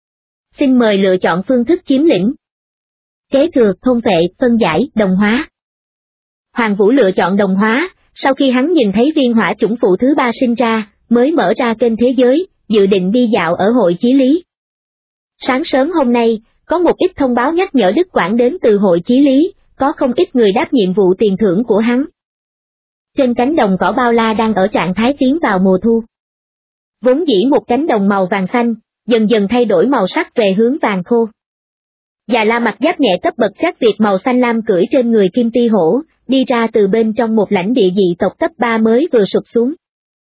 Xin mời lựa chọn phương thức chiếm lĩnh. Kế thừa, thôn vệ, phân giải, đồng hóa. Hoàng Vũ lựa chọn đồng hóa, sau khi hắn nhìn thấy viên hỏa chủng phụ thứ 3 sinh ra, mới mở ra kênh thế giới, dự định đi dạo ở hội chí lý. Sáng sớm hôm nay, có một ít thông báo nhắc nhở Đức Quảng đến từ hội chí lý, có không ít người đáp nhiệm vụ tiền thưởng của hắn. Trên cánh đồng cỏ bao la đang ở trạng thái tiến vào mùa thu. Vốn dĩ một cánh đồng màu vàng xanh, dần dần thay đổi màu sắc về hướng vàng khô. Già La mặc giáp nhẹ cấp bậc trắc Việt màu xanh lam cưỡi trên người Kim Ti Hổ, đi ra từ bên trong một lãnh địa dị tộc cấp 3 mới vừa sụp xuống.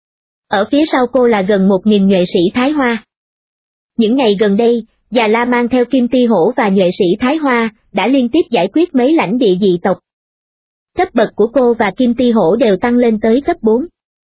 Ở phía sau cô là gần 1.000 nhuệ sĩ Thái Hoa. Những ngày gần đây, Già La mang theo Kim Ti Hổ và nhuệ sĩ Thái Hoa, đã liên tiếp giải quyết mấy lãnh địa dị tộc. Cấp bậc của cô và Kim Ti Hổ đều tăng lên tới cấp 4.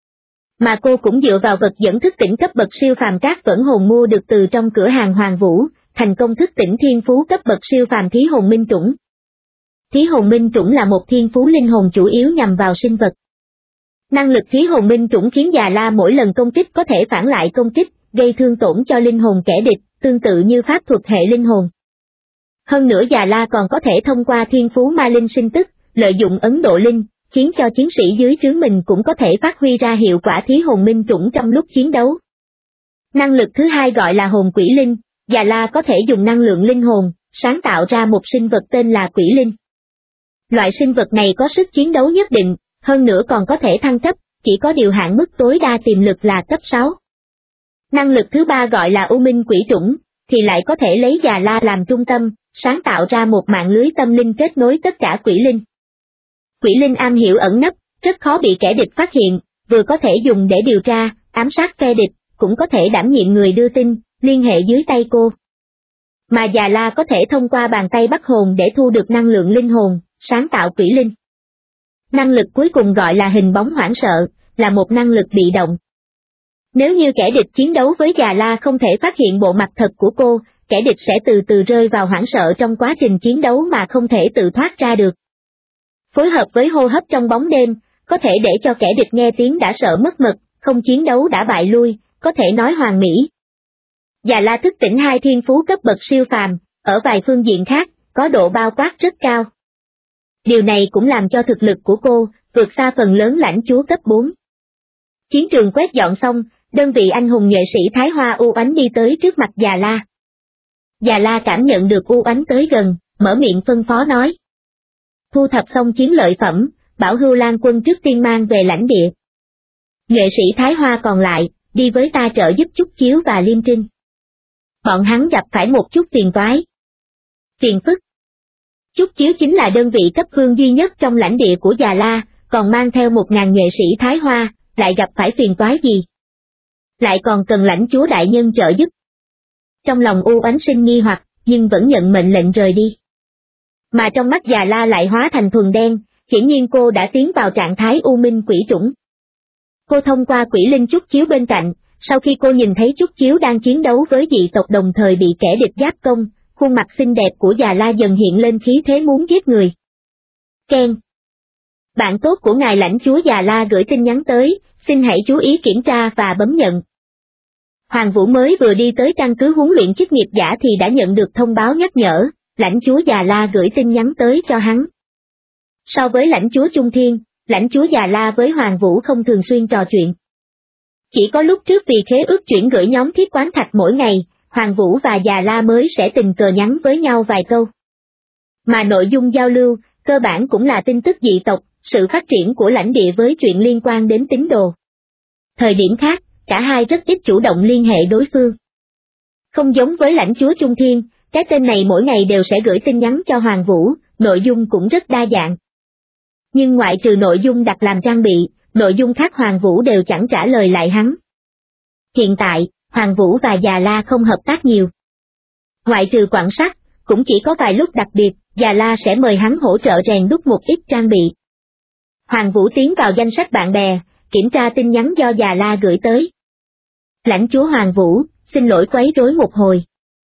Mà cô cũng dựa vào vật dẫn thức tỉnh cấp bậc siêu phàm Trác Vẫn Hồn mua được từ trong cửa hàng Hoàng Vũ, thành công thức tỉnh thiên phú cấp bậc siêu phàm Thí Hồn Minh Trũng. Thí Hồn Minh Trũng là một thiên phú linh hồn chủ yếu nhằm vào sinh vật. Năng lực Thí Hồn Minh Trũng khiến Già La mỗi lần công kích có thể phản lại công kích, gây thương tổn cho linh hồn kẻ địch, tương tự như pháp thuật hệ linh hồn. Hơn nữa Già La còn có thể thông qua thiên phú ma linh sinh tức, lợi dụng ấn độ linh, khiến cho chiến sĩ dưới trướng mình cũng có thể phát huy ra hiệu quả Thí Hồn Minh Trũng trong lúc chiến đấu. Năng lực thứ hai gọi là hồn quỷ linh, Già La có thể dùng năng lượng linh hồn, sáng tạo ra một sinh vật tên là quỷ linh. Loại sinh vật này có sức chiến đấu nhất định, hơn nữa còn có thể thăng cấp, chỉ có điều hạn mức tối đa tiềm lực là cấp 6. Năng lực thứ ba gọi là U Minh Quỷ Trũng, thì lại có thể lấy Già La làm trung tâm, sáng tạo ra một mạng lưới tâm linh kết nối tất cả quỷ linh. Quỷ linh am hiểu ẩn nấp, rất khó bị kẻ địch phát hiện, vừa có thể dùng để điều tra, ám sát phe địch, cũng có thể đảm nhiệm người đưa tin, liên hệ dưới tay cô. Mà Già La có thể thông qua bàn tay bắt hồn để thu được năng lượng linh hồn, sáng tạo quỷ linh. Năng lực cuối cùng gọi là hình bóng hoảng sợ, là một năng lực bị động. Nếu như kẻ địch chiến đấu với Già La không thể phát hiện bộ mặt thật của cô, kẻ địch sẽ từ từ rơi vào hoảng sợ trong quá trình chiến đấu mà không thể tự thoát ra được. Phối hợp với hô hấp trong bóng đêm, có thể để cho kẻ địch nghe tiếng đã sợ mất mật, không chiến đấu đã bại lui, có thể nói hoàn mỹ. Già La thức tỉnh 2 thiên phú cấp bậc siêu phàm, ở vài phương diện khác, có độ bao quát rất cao. Điều này cũng làm cho thực lực của cô vượt xa phần lớn lãnh chúa cấp 4. Chiến trường quét dọn xong, đơn vị anh hùng nhuệ sĩ Thái Hoa u ánh đi tới trước mặt Già La. Già La cảm nhận được u ánh tới gần, mở miệng phân phó nói. Thu thập xong chiến lợi phẩm, bảo Hưu Lan quân trước tiên mang về lãnh địa. Nhuệ sĩ Thái Hoa còn lại, đi với ta trợ giúp Trúc Chiếu và Liêm Trinh. Bọn hắn gặp phải một chút phiền toái. Phiền phức. Trúc Chiếu chính là đơn vị cấp vương duy nhất trong lãnh địa của Già La, còn mang theo 1.000 nhuệ sĩ Thái Hoa, lại gặp phải phiền toái gì? Lại còn cần lãnh chúa đại nhân trợ giúp. Trong lòng u ánh sinh nghi hoặc, nhưng vẫn nhận mệnh lệnh rời đi. Mà trong mắt Già La lại hóa thành thuần đen, hiển nhiên cô đã tiến vào trạng thái U Minh Quỷ Trũng. Cô thông qua quỷ linh Trúc Chiếu bên cạnh, sau khi cô nhìn thấy Trúc Chiếu đang chiến đấu với dị tộc đồng thời bị kẻ địch giáp công, khuôn mặt xinh đẹp của Già La dần hiện lên khí thế muốn giết người. Ken. Bạn tốt của ngài lãnh chúa Già La gửi tin nhắn tới, xin hãy chú ý kiểm tra và bấm nhận. Hoàng Vũ mới vừa đi tới căn cứ huấn luyện chức nghiệp giả thì đã nhận được thông báo nhắc nhở, lãnh chúa Già La gửi tin nhắn tới cho hắn. So với lãnh chúa Trung Thiên, lãnh chúa Già La với Hoàng Vũ không thường xuyên trò chuyện. Chỉ có lúc trước vì khế ước chuyển gửi nhóm thiết quán thạch mỗi ngày, Hoàng Vũ và Già La mới sẽ tình cờ nhắn với nhau vài câu. Mà nội dung giao lưu, cơ bản cũng là tin tức dị tộc, sự phát triển của lãnh địa với chuyện liên quan đến tín đồ. Thời điểm khác, cả hai rất ít chủ động liên hệ đối phương. Không giống với lãnh chúa Trung Thiên, cái tên này mỗi ngày đều sẽ gửi tin nhắn cho Hoàng Vũ, nội dung cũng rất đa dạng. Nhưng ngoại trừ nội dung đặt làm trang bị, nội dung khác Hoàng Vũ đều chẳng trả lời lại hắn. Hiện tại, Hoàng Vũ và Già La không hợp tác nhiều. Ngoại trừ quan sát, cũng chỉ có vài lúc đặc biệt, Già La sẽ mời hắn hỗ trợ rèn đúc một ít trang bị. Hoàng Vũ tiến vào danh sách bạn bè, kiểm tra tin nhắn do Già La gửi tới. Lãnh chúa Hoàng Vũ, xin lỗi quấy rối một hồi.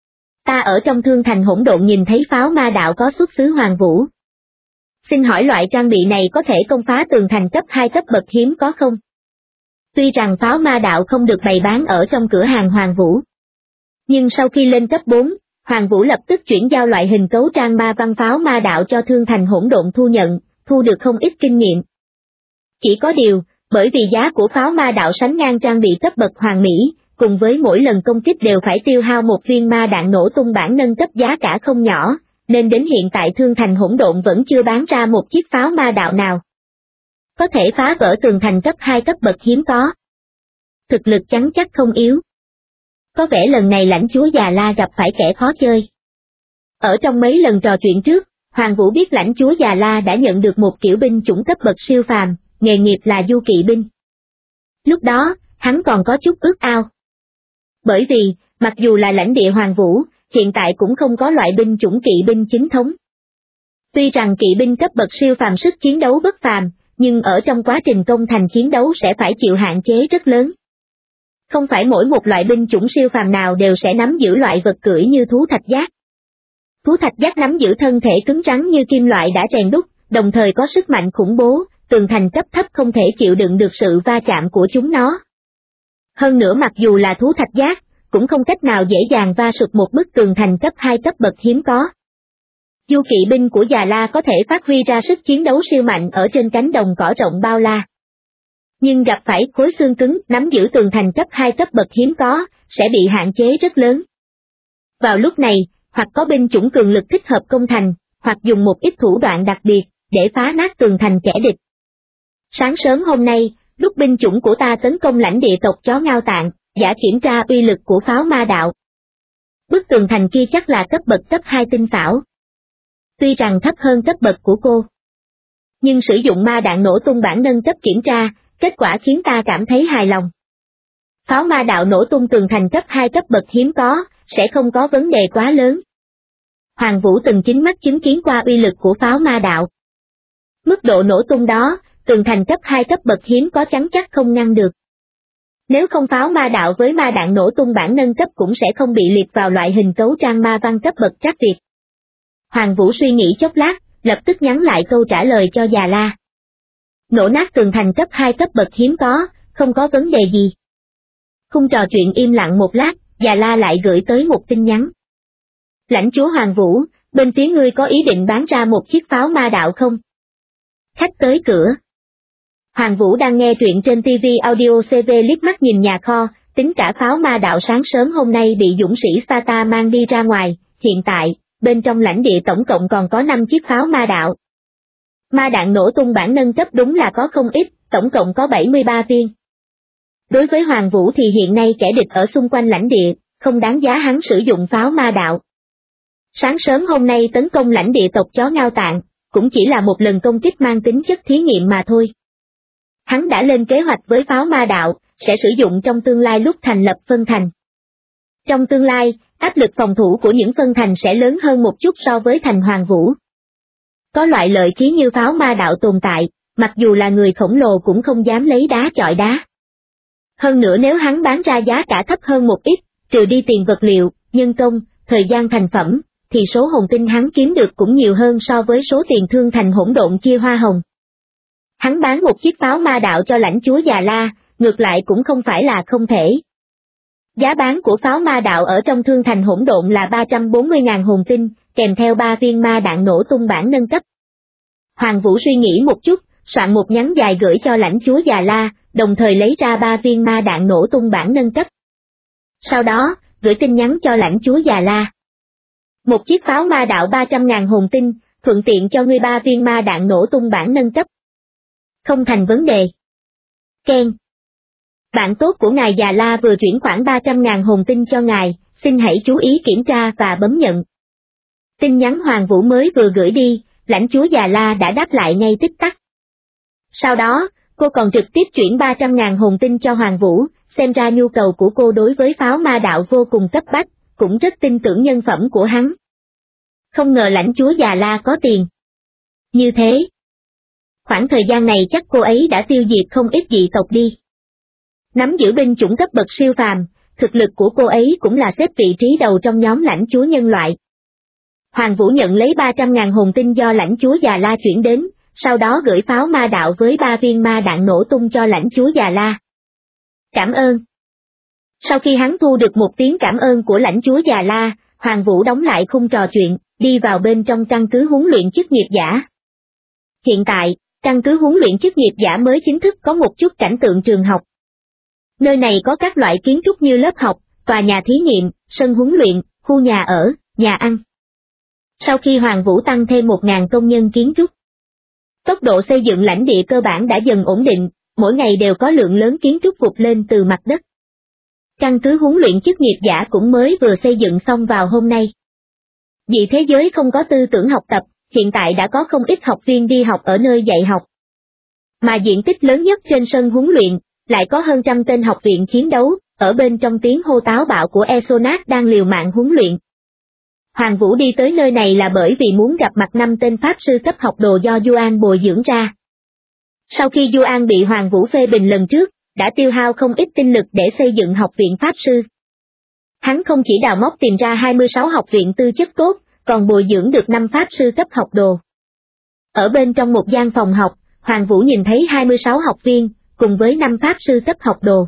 Ta ở trong Thương Thành Hỗn Độn nhìn thấy pháo ma đạo có xuất xứ Hoàng Vũ. Xin hỏi loại trang bị này có thể công phá tường thành cấp 2 cấp bậc hiếm có không? Tuy rằng pháo ma đạo không được bày bán ở trong cửa hàng Hoàng Vũ, nhưng sau khi lên cấp 4, Hoàng Vũ lập tức chuyển giao loại hình cấu trang ma văn pháo ma đạo cho Thương Thành Hỗn Độn thu nhận, thu được không ít kinh nghiệm. Chỉ có điều, bởi vì giá của pháo ma đạo sánh ngang trang bị cấp bậc hoàn mỹ, cùng với mỗi lần công kích đều phải tiêu hao một viên ma đạn nổ tung bản nâng cấp giá cả không nhỏ, nên đến hiện tại Thương Thành Hỗn Độn vẫn chưa bán ra một chiếc pháo ma đạo nào có thể phá vỡ tường thành cấp 2 cấp bậc hiếm có. Thực lực chắn chắc không yếu. Có vẻ lần này lãnh chúa Già La gặp phải kẻ khó chơi. Ở trong mấy lần trò chuyện trước, Hoàng Vũ biết lãnh chúa Già La đã nhận được một kiểu binh chủng cấp bậc siêu phàm, nghề nghiệp là du kỵ binh. Lúc đó, hắn còn có chút ước ao. Bởi vì, mặc dù là lãnh địa Hoàng Vũ, hiện tại cũng không có loại binh chủng kỵ binh chính thống. Tuy rằng kỵ binh cấp bậc siêu phàm sức chiến đấu bất phàm, nhưng ở trong quá trình công thành chiến đấu sẽ phải chịu hạn chế rất lớn. Không phải mỗi một loại binh chủng siêu phàm nào đều sẽ nắm giữ loại vật cưỡi như thú thạch giác. Thú thạch giác nắm giữ thân thể cứng rắn như kim loại đã rèn đúc, đồng thời có sức mạnh khủng bố, tường thành cấp thấp không thể chịu đựng được sự va chạm của chúng nó. Hơn nữa mặc dù là thú thạch giác, cũng không cách nào dễ dàng va sụp một bức tường thành cấp 2 cấp bậc hiếm có. Du kỵ binh của Già La có thể phát huy ra sức chiến đấu siêu mạnh ở trên cánh đồng cỏ rộng bao la. Nhưng gặp phải khối xương cứng nắm giữ tường thành cấp 2 cấp bậc hiếm có, sẽ bị hạn chế rất lớn. Vào lúc này, hoặc có binh chủng cường lực thích hợp công thành, hoặc dùng một ít thủ đoạn đặc biệt, để phá nát tường thành kẻ địch. Sáng sớm hôm nay, lúc binh chủng của ta tấn công lãnh địa tộc chó Ngao Tạng, giả kiểm tra uy lực của pháo ma đạo. Bức tường thành kia chắc là cấp bậc cấp 2 tinh phảo. Tuy rằng thấp hơn cấp bậc của cô, nhưng sử dụng ma đạn nổ tung bản nâng cấp kiểm tra, kết quả khiến ta cảm thấy hài lòng. Pháo ma đạo nổ tung tường thành cấp 2 cấp bậc hiếm có, sẽ không có vấn đề quá lớn. Hoàng Vũ từng chính mắt chứng kiến qua uy lực của pháo ma đạo. Mức độ nổ tung đó, tường thành cấp 2 cấp bậc hiếm có chắn chắc không ngăn được. Nếu không pháo ma đạo với ma đạn nổ tung bản nâng cấp cũng sẽ không bị liệt vào loại hình cấu trang ma văn cấp bậc trắc việt. Hoàng Vũ suy nghĩ chốc lát, lập tức nhắn lại câu trả lời cho Già La. Nổ nát tường thành cấp 2 cấp bậc hiếm có, không có vấn đề gì. Khung trò chuyện im lặng một lát, Già La lại gửi tới một tin nhắn. Lãnh chúa Hoàng Vũ, bên phía ngươi có ý định bán ra một chiếc pháo ma đạo không? Khách tới cửa. Hoàng Vũ đang nghe truyện trên TV Audio CV liếc mắt nhìn nhà kho, tính cả pháo ma đạo sáng sớm hôm nay bị dũng sĩ Sparta mang đi ra ngoài, hiện tại, bên trong lãnh địa tổng cộng còn có 5 chiếc pháo ma đạo. Ma đạn nổ tung bản nâng cấp đúng là có không ít, tổng cộng có 73 viên. Đối với Hoàng Vũ thì hiện nay kẻ địch ở xung quanh lãnh địa, không đáng giá hắn sử dụng pháo ma đạo. Sáng sớm hôm nay tấn công lãnh địa tộc chó Ngao Tạng, cũng chỉ là một lần công kích mang tính chất thí nghiệm mà thôi. Hắn đã lên kế hoạch với pháo ma đạo, sẽ sử dụng trong tương lai lúc thành lập phân thành. Trong tương lai, áp lực phòng thủ của những phân thành sẽ lớn hơn một chút so với thành Hoàng Vũ. Có loại lợi khí như pháo ma đạo tồn tại, mặc dù là người khổng lồ cũng không dám lấy đá chọi đá. Hơn nữa nếu hắn bán ra giá cả thấp hơn một ít, trừ đi tiền vật liệu, nhân công, thời gian thành phẩm, thì số hồn tinh hắn kiếm được cũng nhiều hơn so với số tiền Thương Thành Hỗn Độn chia hoa hồng. Hắn bán một chiếc pháo ma đạo cho lãnh chúa Già La, ngược lại cũng không phải là không thể. Giá bán của pháo ma đạo ở trong Thương Thành Hỗn Độn là 340.000 hồn tinh, kèm theo 3 viên ma đạn nổ tung bản nâng cấp. Hoàng Vũ suy nghĩ một chút, soạn một nhắn dài gửi cho lãnh chúa Già La, đồng thời lấy ra 3 viên ma đạn nổ tung bản nâng cấp. Sau đó, gửi tin nhắn cho lãnh chúa Già La. Một chiếc pháo ma đạo 300.000 hồn tinh, thuận tiện cho ngươi 3 viên ma đạn nổ tung bản nâng cấp. Không thành vấn đề. Ken. Bạn tốt của ngài Già La vừa chuyển khoản 300.000 hồn tinh cho ngài, xin hãy chú ý kiểm tra và bấm nhận. Tin nhắn Hoàng Vũ mới vừa gửi đi, lãnh chúa Già La đã đáp lại ngay tích tắc. Sau đó, cô còn trực tiếp chuyển 300.000 hồn tinh cho Hoàng Vũ, xem ra nhu cầu của cô đối với pháo ma đạo vô cùng cấp bách, cũng rất tin tưởng nhân phẩm của hắn. Không ngờ lãnh chúa Già La có tiền như thế. Khoảng thời gian này chắc cô ấy đã tiêu diệt không ít dị tộc đi. Nắm giữ binh chủng cấp bậc siêu phàm, thực lực của cô ấy cũng là xếp vị trí đầu trong nhóm lãnh chúa nhân loại. Hoàng Vũ nhận lấy 300.000 hồn tinh do lãnh chúa Già La chuyển đến, sau đó gửi pháo ma đạo với 3 viên ma đạn nổ tung cho lãnh chúa Già La. Cảm ơn. Sau khi hắn thu được một tiếng cảm ơn của lãnh chúa Già La, Hoàng Vũ đóng lại khung trò chuyện, đi vào bên trong căn cứ huấn luyện chức nghiệp giả. Hiện tại, căn cứ huấn luyện chức nghiệp giả mới chính thức có một chút cảnh tượng trường học. Nơi này có các loại kiến trúc như lớp học, tòa nhà thí nghiệm, sân huấn luyện, khu nhà ở, nhà ăn. Sau khi Hoàng Vũ tăng thêm 1.000 công nhân kiến trúc, tốc độ xây dựng lãnh địa cơ bản đã dần ổn định, mỗi ngày đều có lượng lớn kiến trúc vụt lên từ mặt đất. Căn cứ huấn luyện chức nghiệp giả cũng mới vừa xây dựng xong vào hôm nay. Vì thế giới không có tư tưởng học tập, hiện tại đã có không ít học viên đi học ở nơi dạy học. Mà diện tích lớn nhất trên sân huấn luyện, lại có hơn 100 tên học viện chiến đấu, ở bên trong tiếng hô táo bạo của Esonat đang liều mạng huấn luyện. Hoàng Vũ đi tới nơi này là bởi vì muốn gặp mặt 5 tên pháp sư cấp học đồ do Yuan bồi dưỡng ra. Sau khi Yuan bị Hoàng Vũ phê bình lần trước, đã tiêu hao không ít tinh lực để xây dựng học viện pháp sư. Hắn không chỉ đào móc tìm ra 26 học viện tư chất tốt, còn bồi dưỡng được 5 pháp sư cấp học đồ. Ở bên trong một gian phòng học, Hoàng Vũ nhìn thấy 26 học viên, cùng với 5 pháp sư cấp học đồ.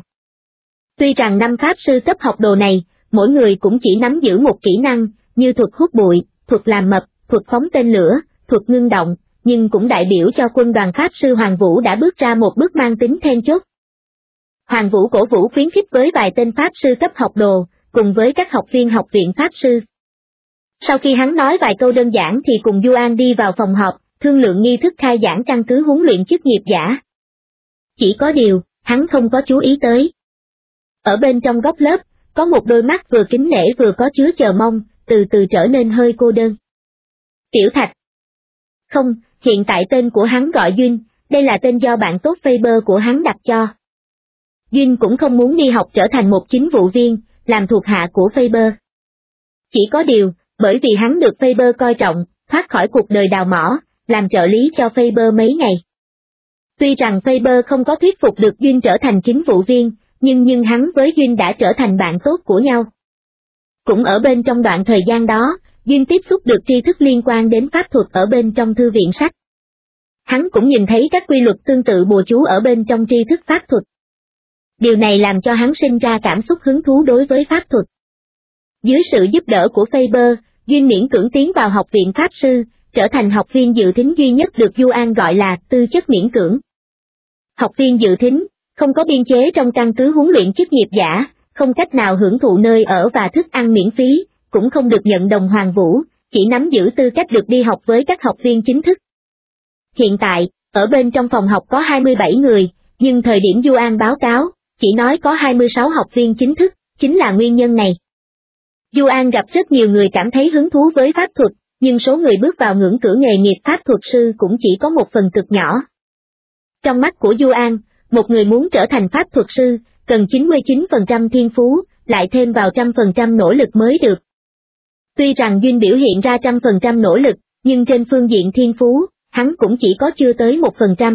Tuy rằng 5 pháp sư cấp học đồ này, mỗi người cũng chỉ nắm giữ một kỹ năng, như thuật hút bụi, thuật làm mập, thuật phóng tên lửa, thuật ngưng động, nhưng cũng đại biểu cho quân đoàn pháp sư Hoàng Vũ đã bước ra một bước mang tính then chốt. Hoàng Vũ cổ vũ khuyến khích với vài tên pháp sư cấp học đồ, cùng với các học viên học viện pháp sư. Sau khi hắn nói vài câu đơn giản thì cùng Yuan đi vào phòng họp, thương lượng nghi thức khai giảng căn cứ huấn luyện chức nghiệp giả. Chỉ có điều, hắn không có chú ý tới. Ở bên trong góc lớp, có một đôi mắt vừa kính nể vừa có chứa chờ mong, từ từ trở nên hơi cô đơn. Tiểu Thạch. Không, hiện tại tên của hắn gọi Duyên, đây là tên do bạn tốt Faber của hắn đặt cho. Duyên cũng không muốn đi học trở thành một chính vụ viên, làm thuộc hạ của Faber. Chỉ có điều, bởi vì hắn được Faber coi trọng, thoát khỏi cuộc đời đào mỏ, làm trợ lý cho Faber mấy ngày. Tuy rằng Faber không có thuyết phục được Duyên trở thành chính vụ viên, nhưng hắn với Duyên đã trở thành bạn tốt của nhau. Cũng ở bên trong đoạn thời gian đó, Duyên tiếp xúc được tri thức liên quan đến pháp thuật ở bên trong thư viện sách. Hắn cũng nhìn thấy các quy luật tương tự bùa chú ở bên trong tri thức pháp thuật. Điều này làm cho hắn sinh ra cảm xúc hứng thú đối với pháp thuật. Dưới sự giúp đỡ của Faber, Duyên miễn cưỡng tiến vào học viện pháp sư, trở thành học viên dự thính duy nhất được Yuan gọi là tư chất miễn cưỡng. Học viên dự thính, không có biên chế trong căn cứ huấn luyện chức nghiệp giả, không cách nào hưởng thụ nơi ở và thức ăn miễn phí, cũng không được nhận đồng Hoàng Vũ, chỉ nắm giữ tư cách được đi học với các học viên chính thức. Hiện tại, ở bên trong phòng học có 27 người, nhưng thời điểm Yuan báo cáo, chỉ nói có 26 học viên chính thức, chính là nguyên nhân này. Yuan gặp rất nhiều người cảm thấy hứng thú với pháp thuật, nhưng số người bước vào ngưỡng cửa nghề nghiệp pháp thuật sư cũng chỉ có một phần cực nhỏ. Trong mắt của Yuan, một người muốn trở thành pháp thuật sư, cần 99% thiên phú, lại thêm vào 100% nỗ lực mới được. Tuy rằng Duyên biểu hiện ra 100% nỗ lực, nhưng trên phương diện thiên phú, hắn cũng chỉ có chưa tới 1%.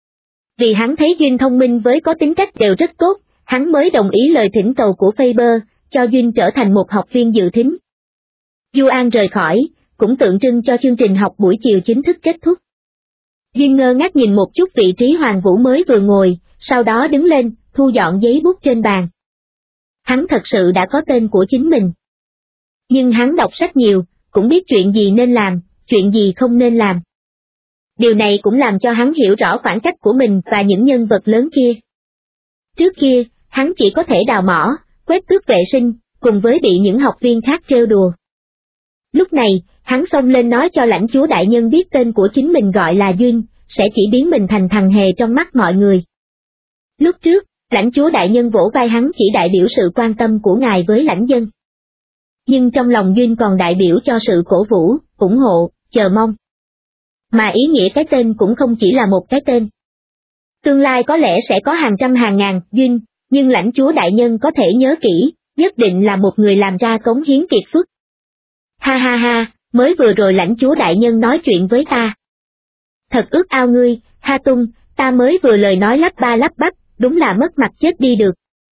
Vì hắn thấy Duyên thông minh với có tính cách đều rất tốt, hắn mới đồng ý lời thỉnh cầu của Faber, cho Duyên trở thành một học viên dự thính. Yuan rời khỏi, cũng tượng trưng cho chương trình học buổi chiều chính thức kết thúc. Duyên ngơ ngác nhìn một chút vị trí Hoàng Vũ mới vừa ngồi, sau đó đứng lên, thu dọn giấy bút trên bàn. Hắn thật sự đã có tên của chính mình. Nhưng hắn đọc sách nhiều, cũng biết chuyện gì nên làm, chuyện gì không nên làm. Điều này cũng làm cho hắn hiểu rõ khoảng cách của mình và những nhân vật lớn kia. Trước kia, hắn chỉ có thể đào mỏ, quét tước vệ sinh, cùng với bị những học viên khác trêu đùa. Lúc này, hắn xông lên nói cho lãnh chúa đại nhân biết tên của chính mình gọi là Duyên, sẽ chỉ biến mình thành thằng hề trong mắt mọi người. Lúc trước, lãnh chúa đại nhân vỗ vai hắn chỉ đại biểu sự quan tâm của ngài với lãnh dân. Nhưng trong lòng Duyên còn đại biểu cho sự cổ vũ, ủng hộ, chờ mong. Mà ý nghĩa cái tên cũng không chỉ là một cái tên. Tương lai có lẽ sẽ có hàng trăm hàng ngàn Duyên, nhưng lãnh chúa đại nhân có thể nhớ kỹ, nhất định là một người làm ra cống hiến kiệt xuất. Ha ha ha, mới vừa rồi lãnh chúa đại nhân nói chuyện với ta. Thật ước ao ngươi, Ha Tung, ta mới vừa lời nói lắp ba lắp bắp, đúng là mất mặt chết đi được.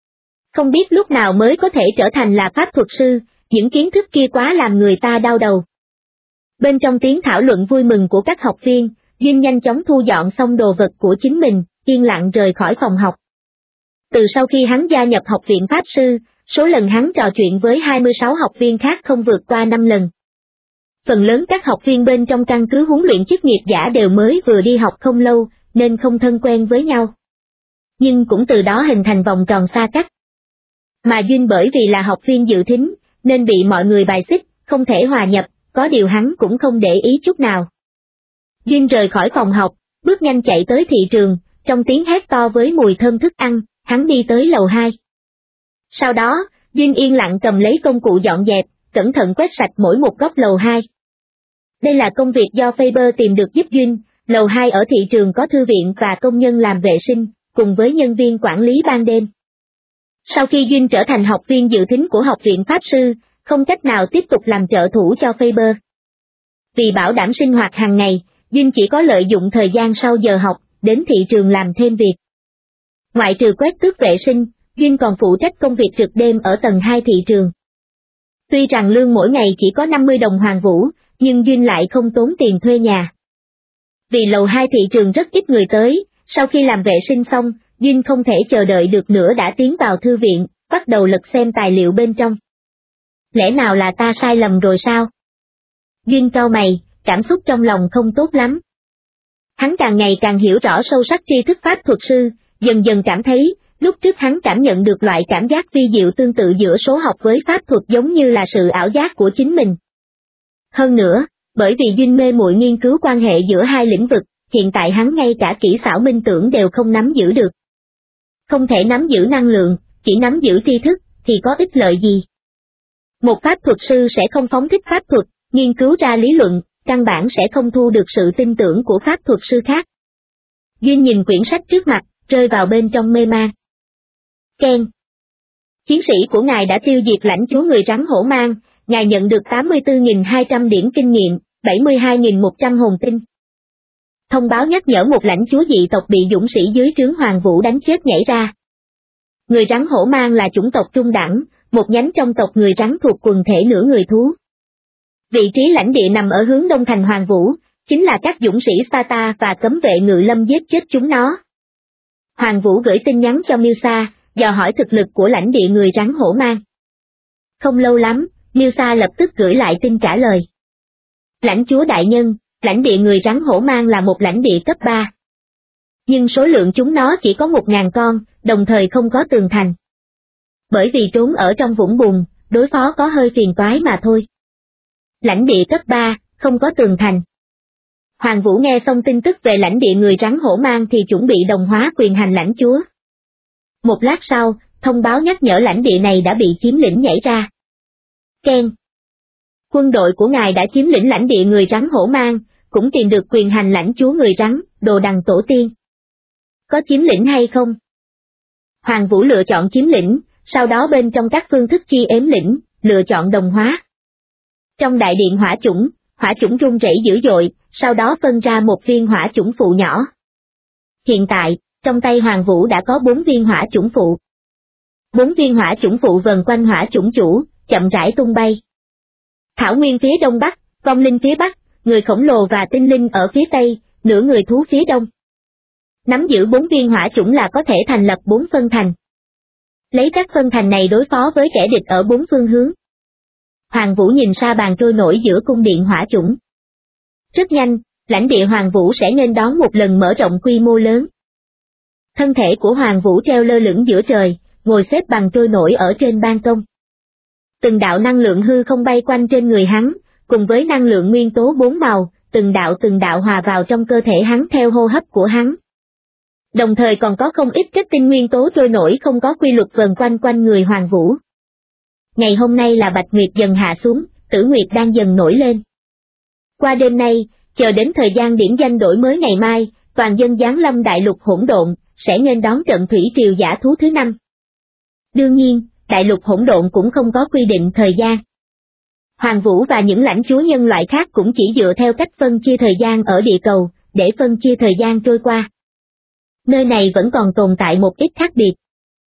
Không biết lúc nào mới có thể trở thành là pháp thuật sư, những kiến thức kia quá làm người ta đau đầu. Bên trong tiếng thảo luận vui mừng của các học viên, Duyên nhanh chóng thu dọn xong đồ vật của chính mình, yên lặng rời khỏi phòng học. Từ sau khi hắn gia nhập học viện Pháp Sư, số lần hắn trò chuyện với 26 học viên khác không vượt qua 5 lần. Phần lớn các học viên bên trong căn cứ huấn luyện chức nghiệp giả đều mới vừa đi học không lâu, nên không thân quen với nhau. Nhưng cũng từ đó hình thành vòng tròn xa cách. Mà Duyên bởi vì là học viên dự thính, nên bị mọi người bài xích, không thể hòa nhập, có điều hắn cũng không để ý chút nào. Duyên rời khỏi phòng học, bước nhanh chạy tới thị trường, trong tiếng hét to với mùi thơm thức ăn, hắn đi tới lầu 2. Sau đó, Duyên yên lặng cầm lấy công cụ dọn dẹp, cẩn thận quét sạch mỗi một góc lầu 2. Đây là công việc do Faber tìm được giúp Duyên, lầu 2 ở thị trường có thư viện và công nhân làm vệ sinh, cùng với nhân viên quản lý ban đêm. Sau khi Duyên trở thành học viên dự thính của học viện Pháp Sư, không cách nào tiếp tục làm trợ thủ cho Faber. Vì bảo đảm sinh hoạt hàng ngày, Duyên chỉ có lợi dụng thời gian sau giờ học, đến thị trường làm thêm việc. Ngoại trừ quét tước vệ sinh, Duyên còn phụ trách công việc trực đêm ở tầng 2 thị trường. Tuy rằng lương mỗi ngày chỉ có 50 đồng Hoàng Vũ, nhưng Duyên lại không tốn tiền thuê nhà. Vì lầu 2 thị trường rất ít người tới, sau khi làm vệ sinh xong, Duyên không thể chờ đợi được nữa đã tiến vào thư viện, bắt đầu lật xem tài liệu bên trong. Lẽ nào là ta sai lầm rồi sao? Duyên cau mày, cảm xúc trong lòng không tốt lắm. Hắn càng ngày càng hiểu rõ sâu sắc tri thức pháp thuật sư, dần dần cảm thấy, lúc trước hắn cảm nhận được loại cảm giác vi diệu tương tự giữa số học với pháp thuật giống như là sự ảo giác của chính mình. Hơn nữa, bởi vì Duyên mê muội nghiên cứu quan hệ giữa hai lĩnh vực, hiện tại hắn ngay cả kỹ xảo minh tưởng đều không nắm giữ được. Không thể nắm giữ năng lượng, chỉ nắm giữ tri thức, thì có ích lợi gì? Một pháp thuật sư sẽ không phóng thích pháp thuật, nghiên cứu ra lý luận, căn bản sẽ không thu được sự tin tưởng của pháp thuật sư khác. Duyên nhìn quyển sách trước mặt, rơi vào bên trong mê man. Ken. Chiến sĩ của ngài đã tiêu diệt lãnh chúa người rắn hổ mang, ngài nhận được 84.200 điểm kinh nghiệm, 72.100 hồn tinh. Thông báo nhắc nhở một lãnh chúa dị tộc bị dũng sĩ dưới trướng Hoàng Vũ đánh chết nhảy ra. Người rắn hổ mang là chủng tộc trung đẳng, một nhánh trong tộc người rắn thuộc quần thể nửa người thú. Vị trí lãnh địa nằm ở hướng đông thành Hoàng Vũ, chính là các dũng sĩ Sparta và cấm vệ ngự lâm giết chết chúng nó. Hoàng Vũ gửi tin nhắn cho Milsa, dò hỏi thực lực của lãnh địa người rắn hổ mang. Không lâu lắm, Milsa lập tức gửi lại tin trả lời. Lãnh chúa đại nhân, lãnh địa người rắn hổ mang là một lãnh địa cấp 3. Nhưng số lượng chúng nó chỉ có 1.000 con, đồng thời không có tường thành. Bởi vì trốn ở trong vũng bùn, đối phó có hơi phiền toái mà thôi. Lãnh địa cấp 3, không có tường thành. Hoàng Vũ nghe xong tin tức về lãnh địa người rắn hổ mang thì chuẩn bị đồng hóa quyền hành lãnh chúa. Một lát sau, thông báo nhắc nhở lãnh địa này đã bị chiếm lĩnh nhảy ra. Ken. Quân đội của ngài đã chiếm lĩnh lãnh địa người rắn hổ mang, cũng tìm được quyền hành lãnh chúa người rắn, đồ đằng tổ tiên. Có chiếm lĩnh hay không? Hoàng Vũ lựa chọn chiếm lĩnh, sau đó bên trong các phương thức chi ếm lĩnh, lựa chọn đồng hóa. Trong đại điện hỏa chủng rung rẩy dữ dội, sau đó phân ra một viên hỏa chủng phụ nhỏ. Hiện tại, trong tay Hoàng Vũ đã có 4 viên hỏa chủng phụ. 4 viên hỏa chủng phụ vần quanh hỏa chủng chủ, chậm rãi tung bay. Thảo nguyên phía đông bắc, vong linh phía bắc, người khổng lồ và tinh linh ở phía tây, nửa người thú phía đông. Nắm giữ 4 viên hỏa chủng là có thể thành lập 4 phân thành. Lấy các phân thành này đối phó với kẻ địch ở 4 phương hướng. Hoàng Vũ nhìn sa bàn trôi nổi giữa cung điện hỏa chủng. Rất nhanh, lãnh địa Hoàng Vũ sẽ nên đón một lần mở rộng quy mô lớn. Thân thể của Hoàng Vũ treo lơ lửng giữa trời, ngồi xếp bằng trôi nổi ở trên ban công. Từng đạo năng lượng hư không bay quanh trên người hắn, cùng với năng lượng nguyên tố 4 màu, từng đạo hòa vào trong cơ thể hắn theo hô hấp của hắn. Đồng thời còn có không ít chất tinh nguyên tố trôi nổi không có quy luật vần quanh người Hoàng Vũ. Ngày hôm nay là Bạch Nguyệt dần hạ xuống, Tử Nguyệt đang dần nổi lên. Qua đêm nay, chờ đến thời gian điểm danh đổi mới ngày mai, toàn dân giáng lâm đại lục hỗn độn, sẽ nên đón trận thủy triều dã thú thứ 5. Đương nhiên, đại lục hỗn độn cũng không có quy định thời gian. Hoàng Vũ và những lãnh chúa nhân loại khác cũng chỉ dựa theo cách phân chia thời gian ở địa cầu, để phân chia thời gian trôi qua. Nơi này vẫn còn tồn tại một ít khác biệt.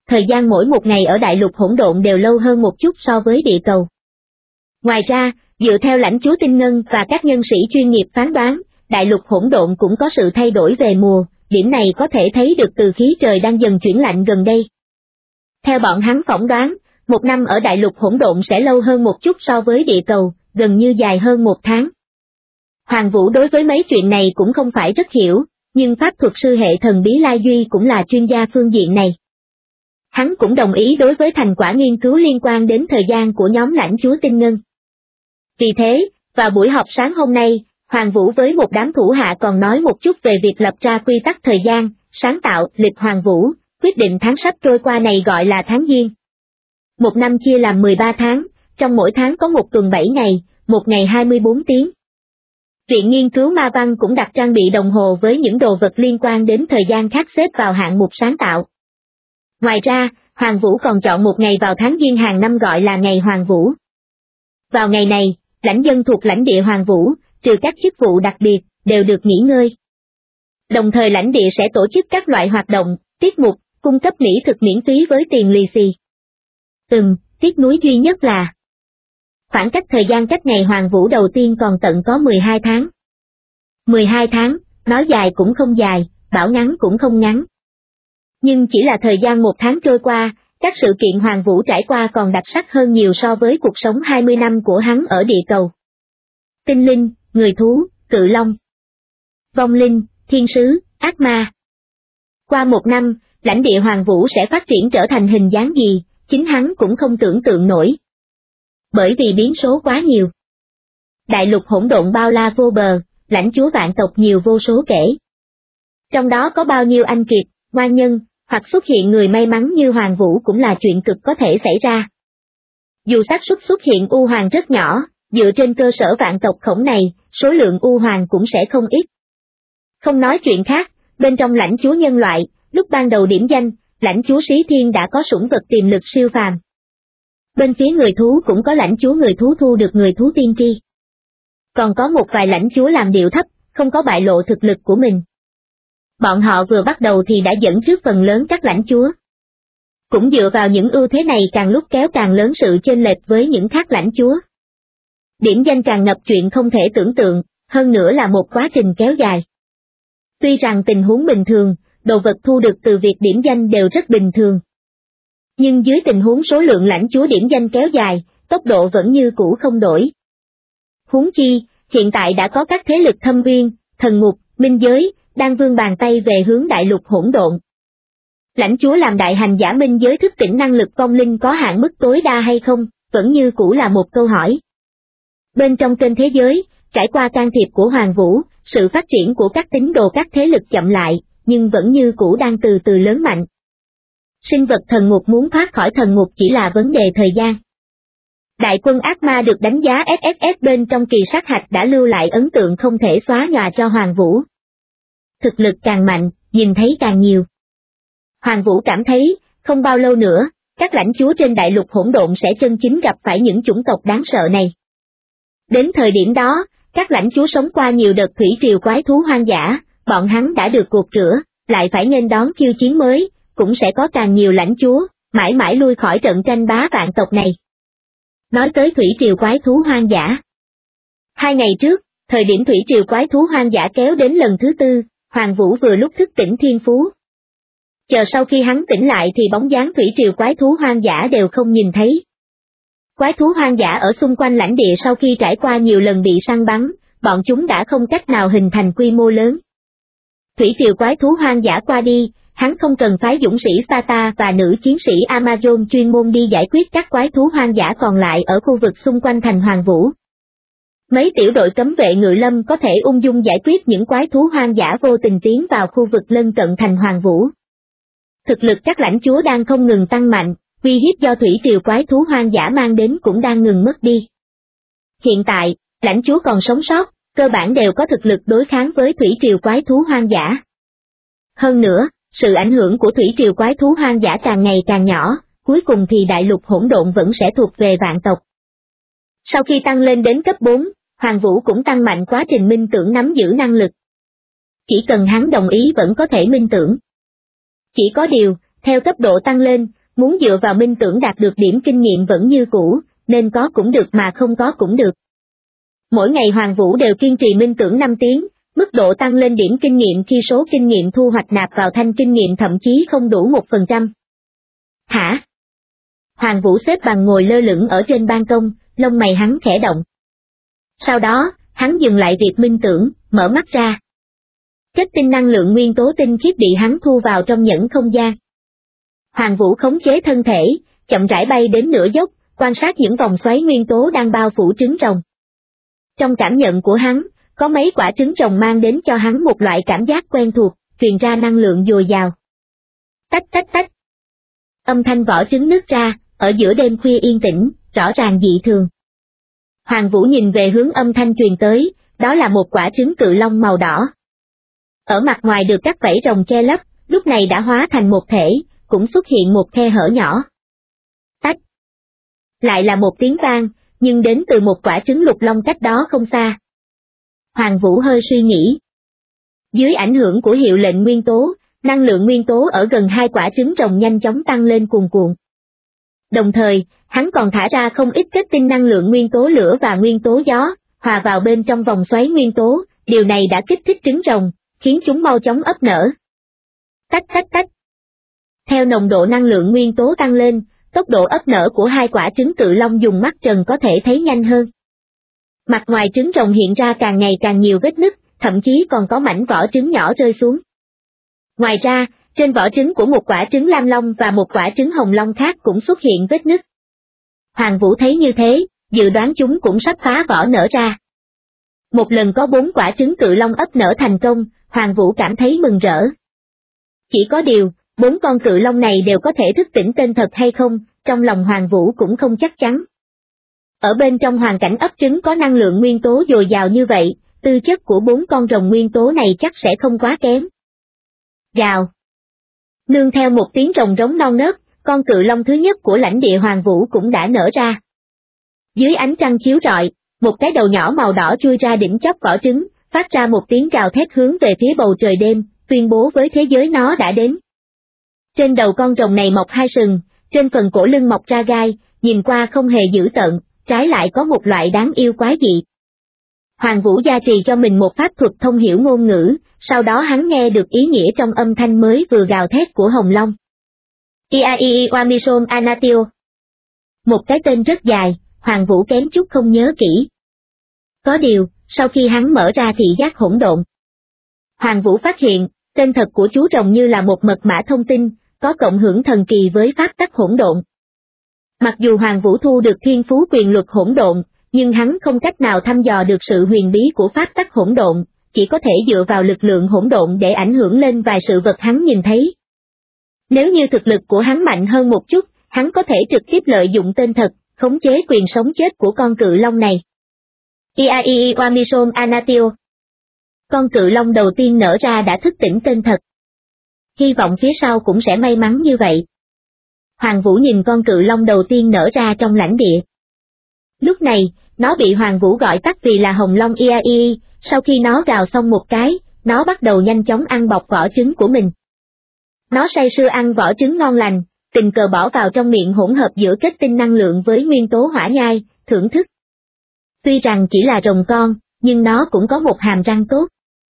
thời gian mỗi một ngày ở đại lục hỗn độn đều lâu hơn một chút so với địa cầu. Ngoài ra, dựa theo lãnh chúa Tinh Ngân và các nhân sĩ chuyên nghiệp phán đoán, đại lục hỗn độn cũng có sự thay đổi về mùa, điểm này có thể thấy được từ khí trời đang dần chuyển lạnh gần đây. Theo bọn hắn phỏng đoán, một năm ở đại lục hỗn độn sẽ lâu hơn một chút so với địa cầu, gần như dài hơn một tháng. Hoàng Vũ đối với mấy chuyện này cũng không phải rất hiểu, nhưng pháp thuật sư hệ thần bí Lai Duy cũng là chuyên gia phương diện này. Hắn cũng đồng ý đối với thành quả nghiên cứu liên quan đến thời gian của nhóm lãnh chúa Tinh Ngân. Vì thế, vào buổi họp sáng hôm nay, Hoàng Vũ với một đám thủ hạ còn nói một chút về việc lập ra quy tắc thời gian, sáng tạo lịch Hoàng Vũ, quyết định tháng sắp trôi qua này gọi là tháng Giêng. Một năm chia làm 13 tháng, trong mỗi tháng có một tuần 7 ngày, một ngày 24 tiếng. Viện nghiên cứu ma văn cũng đặt trang bị đồng hồ với những đồ vật liên quan đến thời gian khác xếp vào hạng mục sáng tạo. Ngoài ra, Hoàng Vũ còn chọn một ngày vào tháng Giêng hàng năm gọi là ngày Hoàng Vũ. Vào ngày này, lãnh dân thuộc lãnh địa Hoàng Vũ, trừ các chức vụ đặc biệt, đều được nghỉ ngơi. Đồng thời lãnh địa sẽ tổ chức các loại hoạt động, tiết mục, cung cấp mỹ thực miễn phí với tiền lì xì. Tiếc nuối duy nhất là khoảng cách thời gian cách ngày Hoàng Vũ đầu tiên còn tận có 12 tháng. 12 tháng, nói dài cũng không dài, bảo ngắn cũng không ngắn. Nhưng chỉ là thời gian một tháng trôi qua, các sự kiện Hoàng Vũ trải qua còn đặc sắc hơn nhiều so với cuộc sống 20 năm của hắn ở địa cầu. Tinh linh, người thú, cự long, vong linh, thiên sứ, ác ma. Qua một năm, lãnh địa Hoàng Vũ sẽ phát triển trở thành hình dáng gì, chính hắn cũng không tưởng tượng nổi. Bởi vì biến số quá nhiều. Đại lục hỗn độn bao la vô bờ, lãnh chúa vạn tộc nhiều vô số kể. Trong đó có bao nhiêu anh kiệt, ngoan nhân, hoặc xuất hiện người may mắn như Hoàng Vũ cũng là chuyện cực có thể xảy ra. Dù xác suất xuất hiện U Hoàng rất nhỏ, dựa trên cơ sở vạn tộc khổng này, số lượng U Hoàng cũng sẽ không ít. Không nói chuyện khác, bên trong lãnh chúa nhân loại, lúc ban đầu điểm danh, lãnh chúa Sĩ Thiên đã có sủng vật tiềm lực siêu phàm. Bên phía người thú cũng có lãnh chúa người thú thu được người thú tiên tri. Còn có một vài lãnh chúa làm điệu thấp, không có bại lộ thực lực của mình. Bọn họ vừa bắt đầu thì đã dẫn trước phần lớn các lãnh chúa. Cũng dựa vào những ưu thế này càng lúc kéo càng lớn sự chênh lệch với những khác lãnh chúa. Điểm danh càng ngập chuyện không thể tưởng tượng, hơn nữa là một quá trình kéo dài. Tuy rằng tình huống bình thường, đồ vật thu được từ việc điểm danh đều rất bình thường. Nhưng dưới tình huống số lượng lãnh chúa điểm danh kéo dài, tốc độ vẫn như cũ không đổi. Huống chi, hiện tại đã có các thế lực thâm uyên, thần ngục, minh giới, đang vươn bàn tay về hướng đại lục hỗn độn. Lãnh chúa làm đại hành giả minh giới thức tỉnh năng lực vong linh có hạn mức tối đa hay không, vẫn như cũ là một câu hỏi. Bên trong kênh thế giới, trải qua can thiệp của Hoàng Vũ, sự phát triển của các tín đồ các thế lực chậm lại, nhưng vẫn như cũ đang từ từ lớn mạnh. Sinh vật thần ngục muốn thoát khỏi thần ngục chỉ là vấn đề thời gian. Đại quân ác ma được đánh giá SSS bên trong kỳ sát hạch đã lưu lại ấn tượng không thể xóa nhòa cho Hoàng Vũ. Thực lực càng mạnh, nhìn thấy càng nhiều. Hoàng Vũ cảm thấy, không bao lâu nữa, các lãnh chúa trên đại lục hỗn độn sẽ chân chính gặp phải những chủng tộc đáng sợ này. Đến thời điểm đó, các lãnh chúa sống qua nhiều đợt thủy triều quái thú hoang dã, bọn hắn đã được gột rửa, lại phải nghênh đón khiêu chiến mới, cũng sẽ có càng nhiều lãnh chúa, mãi mãi lui khỏi trận tranh bá vạn tộc này. Nói tới thủy triều quái thú hoang dã. 2 ngày trước, thời điểm thủy triều quái thú hoang dã kéo đến lần thứ 4, Hoàng Vũ vừa lúc thức tỉnh thiên phú. Chờ sau khi hắn tỉnh lại thì bóng dáng thủy triều quái thú hoang dã đều không nhìn thấy. Quái thú hoang dã ở xung quanh lãnh địa sau khi trải qua nhiều lần bị săn bắn, bọn chúng đã không cách nào hình thành quy mô lớn. Thủy triều quái thú hoang dã qua đi, hắn không cần phái dũng sĩ Sparta và nữ chiến sĩ Amazon chuyên môn đi giải quyết các quái thú hoang dã còn lại ở khu vực xung quanh thành Hoàng Vũ. Mấy tiểu đội cấm vệ ngự lâm có thể ung dung giải quyết những quái thú hoang dã vô tình tiến vào khu vực lân cận thành Hoàng Vũ. Thực lực các lãnh chúa đang không ngừng tăng mạnh, uy hiếp do thủy triều quái thú hoang dã mang đến cũng đang ngừng mất đi. Hiện tại, lãnh chúa còn sống sót, cơ bản đều có thực lực đối kháng với thủy triều quái thú hoang dã. Hơn nữa, sự ảnh hưởng của thủy triều quái thú hoang dã càng ngày càng nhỏ, cuối cùng thì đại lục hỗn độn vẫn sẽ thuộc về vạn tộc. Sau khi tăng lên đến cấp 4, Hoàng Vũ cũng tăng mạnh quá trình minh tưởng nắm giữ năng lực. Chỉ cần hắn đồng ý vẫn có thể minh tưởng. Chỉ có điều, theo cấp độ tăng lên, muốn dựa vào minh tưởng đạt được điểm kinh nghiệm vẫn như cũ, nên có cũng được mà không có cũng được. Mỗi ngày Hoàng Vũ đều kiên trì minh tưởng 5 tiếng, mức độ tăng lên điểm kinh nghiệm khi số kinh nghiệm thu hoạch nạp vào thanh kinh nghiệm thậm chí không đủ 1%. Hả? Hoàng Vũ xếp bằng ngồi lơ lửng ở trên ban công, lông mày hắn khẽ động. Sau đó, hắn dừng lại việc minh tưởng, mở mắt ra. Kết tinh năng lượng nguyên tố tinh khiết bị hắn thu vào trong nhẫn không gian. Hoàng Vũ khống chế thân thể, chậm rãi bay đến nửa dốc, quan sát những vòng xoáy nguyên tố đang bao phủ trứng rồng. Trong cảm nhận của hắn, có mấy quả trứng rồng mang đến cho hắn một loại cảm giác quen thuộc, truyền ra năng lượng dồi dào. Tách tách tách. Âm thanh vỏ trứng nứt ra, ở giữa đêm khuya yên tĩnh, rõ ràng dị thường. Hoàng Vũ nhìn về hướng âm thanh truyền tới, đó là một quả trứng cự long màu đỏ. Ở mặt ngoài được các vảy rồng che lấp, lúc này đã hóa thành một thể, cũng xuất hiện một khe hở nhỏ. Tách. Lại là một tiếng vang, nhưng đến từ một quả trứng lục long cách đó không xa. Hoàng Vũ hơi suy nghĩ. Dưới ảnh hưởng của hiệu lệnh nguyên tố, năng lượng nguyên tố ở gần hai quả trứng rồng nhanh chóng tăng lên cuồn cuộn. Đồng thời, hắn còn thả ra không ít kết tinh năng lượng nguyên tố lửa và nguyên tố gió, hòa vào bên trong vòng xoáy nguyên tố, điều này đã kích thích trứng rồng, khiến chúng mau chóng ấp nở. Tách tách tách. Theo nồng độ năng lượng nguyên tố tăng lên, tốc độ ấp nở của hai quả trứng cự long dùng mắt trần có thể thấy nhanh hơn. Mặt ngoài trứng rồng hiện ra càng ngày càng nhiều vết nứt, thậm chí còn có mảnh vỏ trứng nhỏ rơi xuống. Ngoài ra, trên vỏ trứng của một quả trứng lam long và một quả trứng hồng long khác cũng xuất hiện vết nứt. Hoàng Vũ thấy như thế, dự đoán chúng cũng sắp phá vỏ nở ra. Một lần có 4 quả trứng cự long ấp nở thành công, Hoàng Vũ cảm thấy mừng rỡ. Chỉ có điều, 4 con cự long này đều có thể thức tỉnh tên thật hay không, trong lòng Hoàng Vũ cũng không chắc chắn. Ở bên trong hoàn cảnh ấp trứng có năng lượng nguyên tố dồi dào như vậy, tư chất của 4 con rồng nguyên tố này chắc sẽ không quá kém. Gào. Nương theo một tiếng rồng rống non nớt, con cự long thứ nhất của lãnh địa Hoàng Vũ cũng đã nở ra. Dưới ánh trăng chiếu rọi, một cái đầu nhỏ màu đỏ chui ra đỉnh chóp vỏ trứng, phát ra một tiếng gào thét hướng về phía bầu trời đêm, tuyên bố với thế giới nó đã đến. Trên đầu con rồng này mọc 2 sừng, trên phần cổ lưng mọc ra gai, nhìn qua không hề dữ tợn, trái lại có một loại đáng yêu quái dị. Hoàng Vũ gia trì cho mình một pháp thuật thông hiểu ngôn ngữ, sau đó hắn nghe được ý nghĩa trong âm thanh mới vừa gào thét của Hồng Long. Iai Wamison Anatio. Một cái tên rất dài, Hoàng Vũ kém chút không nhớ kỹ. Có điều, sau khi hắn mở ra thị giác hỗn độn, Hoàng Vũ phát hiện, tên thật của chú rồng như là một mật mã thông tin, có cộng hưởng thần kỳ với pháp tắc hỗn độn. Mặc dù Hoàng Vũ thu được thiên phú quyền luật hỗn độn, nhưng hắn không cách nào thăm dò được sự huyền bí của pháp tắc hỗn độn, chỉ có thể dựa vào lực lượng hỗn độn để ảnh hưởng lên vài sự vật hắn nhìn thấy. Nếu như thực lực của hắn mạnh hơn một chút, hắn có thể trực tiếp lợi dụng tên thật, khống chế quyền sống chết của con cự long này. Iai Wamison Anatio. Con cự long đầu tiên nở ra đã thức tỉnh tên thật. Hy vọng phía sau cũng sẽ may mắn như vậy. Hoàng Vũ nhìn con cự long đầu tiên nở ra trong lãnh địa. Lúc này, nó bị Hoàng Vũ gọi tắt vì là Hồng Long Iai, sau khi nó gào xong một cái, nó bắt đầu nhanh chóng ăn bọc vỏ trứng của mình. Nó say sưa ăn vỏ trứng ngon lành, tình cờ bỏ vào trong miệng hỗn hợp giữa kết tinh năng lượng với nguyên tố hỏa nhai, thưởng thức. Tuy rằng chỉ là rồng con, nhưng nó cũng có một hàm răng tốt.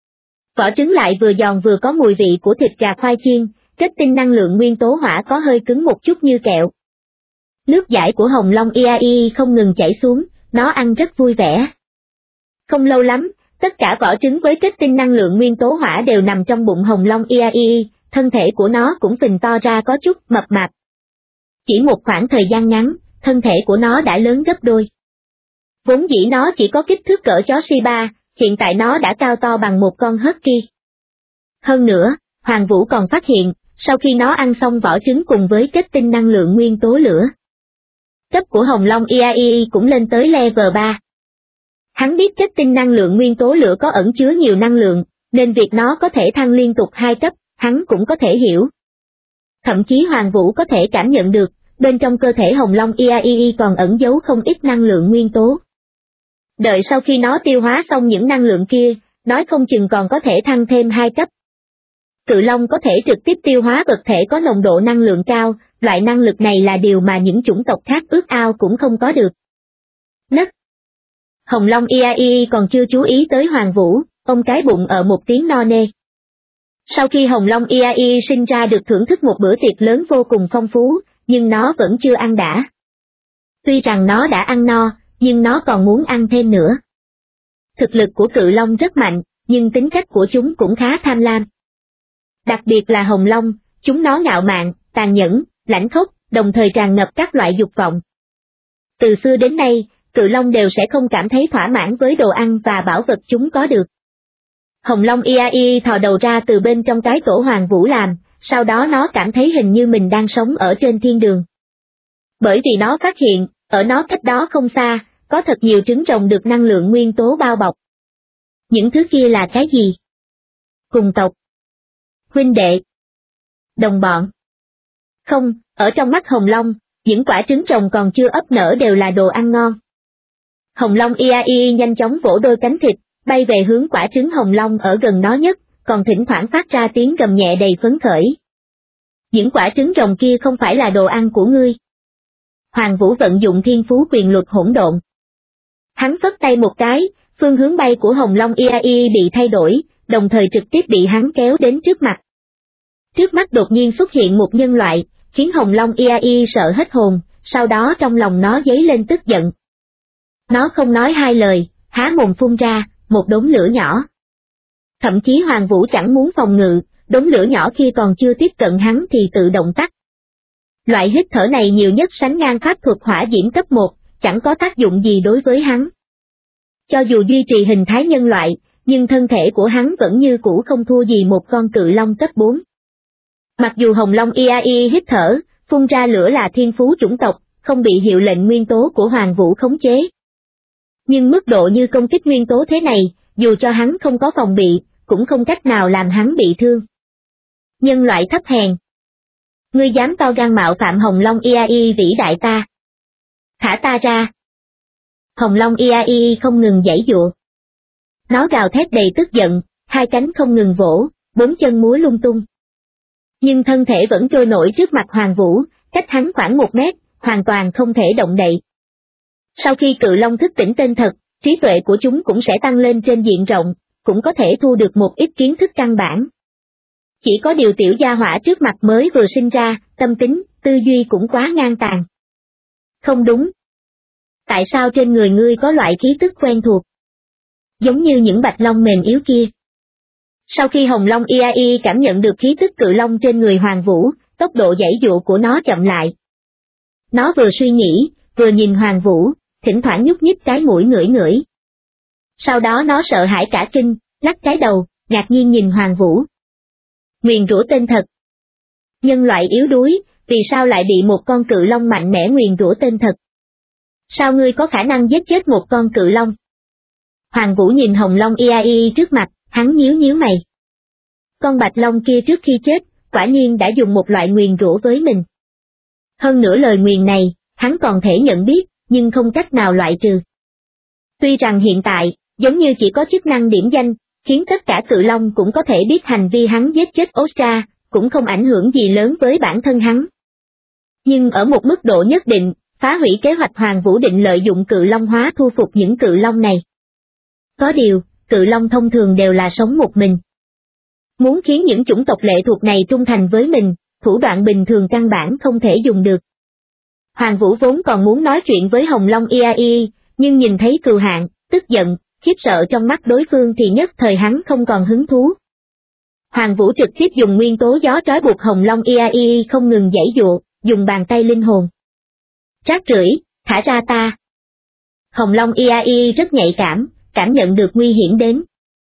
Vỏ trứng lại vừa giòn vừa có mùi vị của thịt gà khoai chiên, kết tinh năng lượng nguyên tố hỏa có hơi cứng một chút như kẹo. Nước giải của Hồng Long Iai không ngừng chảy xuống, nó ăn rất vui vẻ. Không lâu lắm, tất cả vỏ trứng với kết tinh năng lượng nguyên tố hỏa đều nằm trong bụng Hồng Long Iai, thân thể của nó cũng phình to ra có chút mập mạp. Chỉ một khoảng thời gian ngắn, thân thể của nó đã lớn gấp đôi. Vốn dĩ nó chỉ có kích thước cỡ chó Shiba, hiện tại nó đã cao to bằng một con husky. Hơn nữa, Hoàng Vũ còn phát hiện, sau khi nó ăn xong vỏ trứng cùng với kết tinh năng lượng nguyên tố lửa, cấp của Hồng Long Iai cũng lên tới level 3. Hắn biết kết tinh năng lượng nguyên tố lửa có ẩn chứa nhiều năng lượng, nên việc nó có thể thăng liên tục 2 cấp, hắn cũng có thể hiểu. Thậm chí Hoàng Vũ có thể cảm nhận được, bên trong cơ thể Hồng Long Iai còn ẩn giấu không ít năng lượng nguyên tố. Đợi sau khi nó tiêu hóa xong những năng lượng kia, nói không chừng còn có thể thăng thêm 2 cấp. Cự long có thể trực tiếp tiêu hóa vật thể có nồng độ năng lượng cao, loại năng lực này là điều mà những chủng tộc khác ước ao cũng không có được. Nấc. Hồng Long Iaii còn chưa chú ý tới Hoàng Vũ, ông cái bụng ở một tiếng no nê. Sau khi Hồng Long Iaii sinh ra được thưởng thức một bữa tiệc lớn vô cùng phong phú, nhưng nó vẫn chưa ăn đã. Tuy rằng nó đã ăn no, nhưng nó còn muốn ăn thêm nữa. Thực lực của cự long rất mạnh, nhưng tính cách của chúng cũng khá tham lam. Đặc biệt là Hồng Long, chúng nó ngạo mạn, tàn nhẫn, lãnh khốc, đồng thời tràn ngập các loại dục vọng. Từ xưa đến nay, cự long đều sẽ không cảm thấy thỏa mãn với đồ ăn và bảo vật chúng có được. Hồng Long Iaii thò đầu ra từ bên trong cái tổ Hoàng Vũ làm, sau đó nó cảm thấy hình như mình đang sống ở trên thiên đường. Bởi vì nó phát hiện, ở nó cách đó không xa, có thật nhiều trứng rồng được năng lượng nguyên tố bao bọc. Những thứ kia là cái gì? Cùng tộc. Huynh đệ. Đồng bọn. Không, ở trong mắt Hồng Long, những quả trứng rồng còn chưa ấp nở đều là đồ ăn ngon. Hồng Long Iaii nhanh chóng vỗ đôi cánh thịt, bay về hướng quả trứng Hồng Long ở gần nó nhất, còn thỉnh thoảng phát ra tiếng gầm nhẹ đầy phấn khởi. Những quả trứng rồng kia không phải là đồ ăn của ngươi. Hoàng Vũ vận dụng thiên phú quyền luật hỗn độn. Hắn phất tay một cái, phương hướng bay của Hồng Long Iaii bị thay đổi, đồng thời trực tiếp bị hắn kéo đến trước mặt. Trước mắt đột nhiên xuất hiện một nhân loại, khiến Hồng Long Iaii sợ hết hồn, sau đó trong lòng nó dấy lên tức giận. Nó không nói hai lời, há mồm phun ra, một đống lửa nhỏ. Thậm chí Hoàng Vũ chẳng muốn phòng ngự, đống lửa nhỏ kia còn chưa tiếp cận hắn thì tự động tắt. Loại hít thở này nhiều nhất sánh ngang pháp thuật hỏa diễm cấp 1, chẳng có tác dụng gì đối với hắn. Cho dù duy trì hình thái nhân loại, nhưng thân thể của hắn vẫn như cũ không thua gì một con cự long cấp 4. Mặc dù Hồng Long Iaii hít thở, phun ra lửa là thiên phú chủng tộc, không bị hiệu lệnh nguyên tố của Hoàng Vũ khống chế. Nhưng mức độ như công kích nguyên tố thế này, dù cho hắn không có phòng bị, cũng không cách nào làm hắn bị thương. Nhân loại thấp hèn. Ngươi dám to gan mạo phạm Hồng Long Iaii vĩ đại ta. Thả ta ra. Hồng Long Iaii không ngừng giãy giụa. Nó gào thét đầy tức giận, hai cánh không ngừng vỗ, bốn chân múa lung tung. Nhưng thân thể vẫn trôi nổi trước mặt Hoàng Vũ, cách hắn khoảng 1 mét, hoàn toàn không thể động đậy. Sau khi cự long thức tỉnh tên thật, trí tuệ của chúng cũng sẽ tăng lên trên diện rộng, cũng có thể thu được một ít kiến thức căn bản. Chỉ có điều tiểu gia hỏa trước mặt mới vừa sinh ra, tâm tính, tư duy cũng quá ngang tàn. Không đúng. Tại sao trên người ngươi có loại khí tức quen thuộc? Giống như những bạch long mềm yếu kia. Sau khi Hồng Long Iaii cảm nhận được khí tức cự long trên người Hoàng Vũ, tốc độ giãy giụa của nó chậm lại. Nó vừa suy nghĩ, vừa nhìn Hoàng Vũ, thỉnh thoảng nhúc nhích cái mũi ngửi ngửi. Sau đó nó sợ hãi cả kinh, lắc cái đầu, ngạc nhiên nhìn Hoàng Vũ. Nguyền rủa tên thật. Nhân loại yếu đuối, vì sao lại bị một con cự long mạnh mẽ nguyền rủa tên thật? Sao ngươi có khả năng giết chết một con cự long? Hoàng Vũ nhìn Hồng Long Iaii trước mặt, hắn nhíu nhíu mày. Con bạch long kia trước khi chết, quả nhiên đã dùng một loại nguyền rủa với mình. Hơn nữa lời nguyền này, hắn còn thể nhận biết, nhưng không cách nào loại trừ. Tuy rằng hiện tại, giống như chỉ có chức năng điểm danh, khiến tất cả cự long cũng có thể biết hành vi hắn giết chết Ostra, cũng không ảnh hưởng gì lớn với bản thân hắn. Nhưng ở một mức độ nhất định, phá hủy kế hoạch Hoàng Vũ định lợi dụng cự long hóa thu phục những cự long này. Có điều, cự long thông thường đều là sống một mình. Muốn khiến những chủng tộc lệ thuộc này trung thành với mình, thủ đoạn bình thường căn bản không thể dùng được. Hoàng Vũ vốn còn muốn nói chuyện với Hồng Long Iaii, nhưng nhìn thấy cừu hạng, tức giận, khiếp sợ trong mắt đối phương thì nhất thời hắn không còn hứng thú. Hoàng Vũ trực tiếp dùng nguyên tố gió trói buộc Hồng Long Iaii không ngừng giãy giụa, dùng bàn tay linh hồn. Rác rưởi, thả ra ta. Hồng Long Iaii rất nhạy cảm nhận được nguy hiểm đến.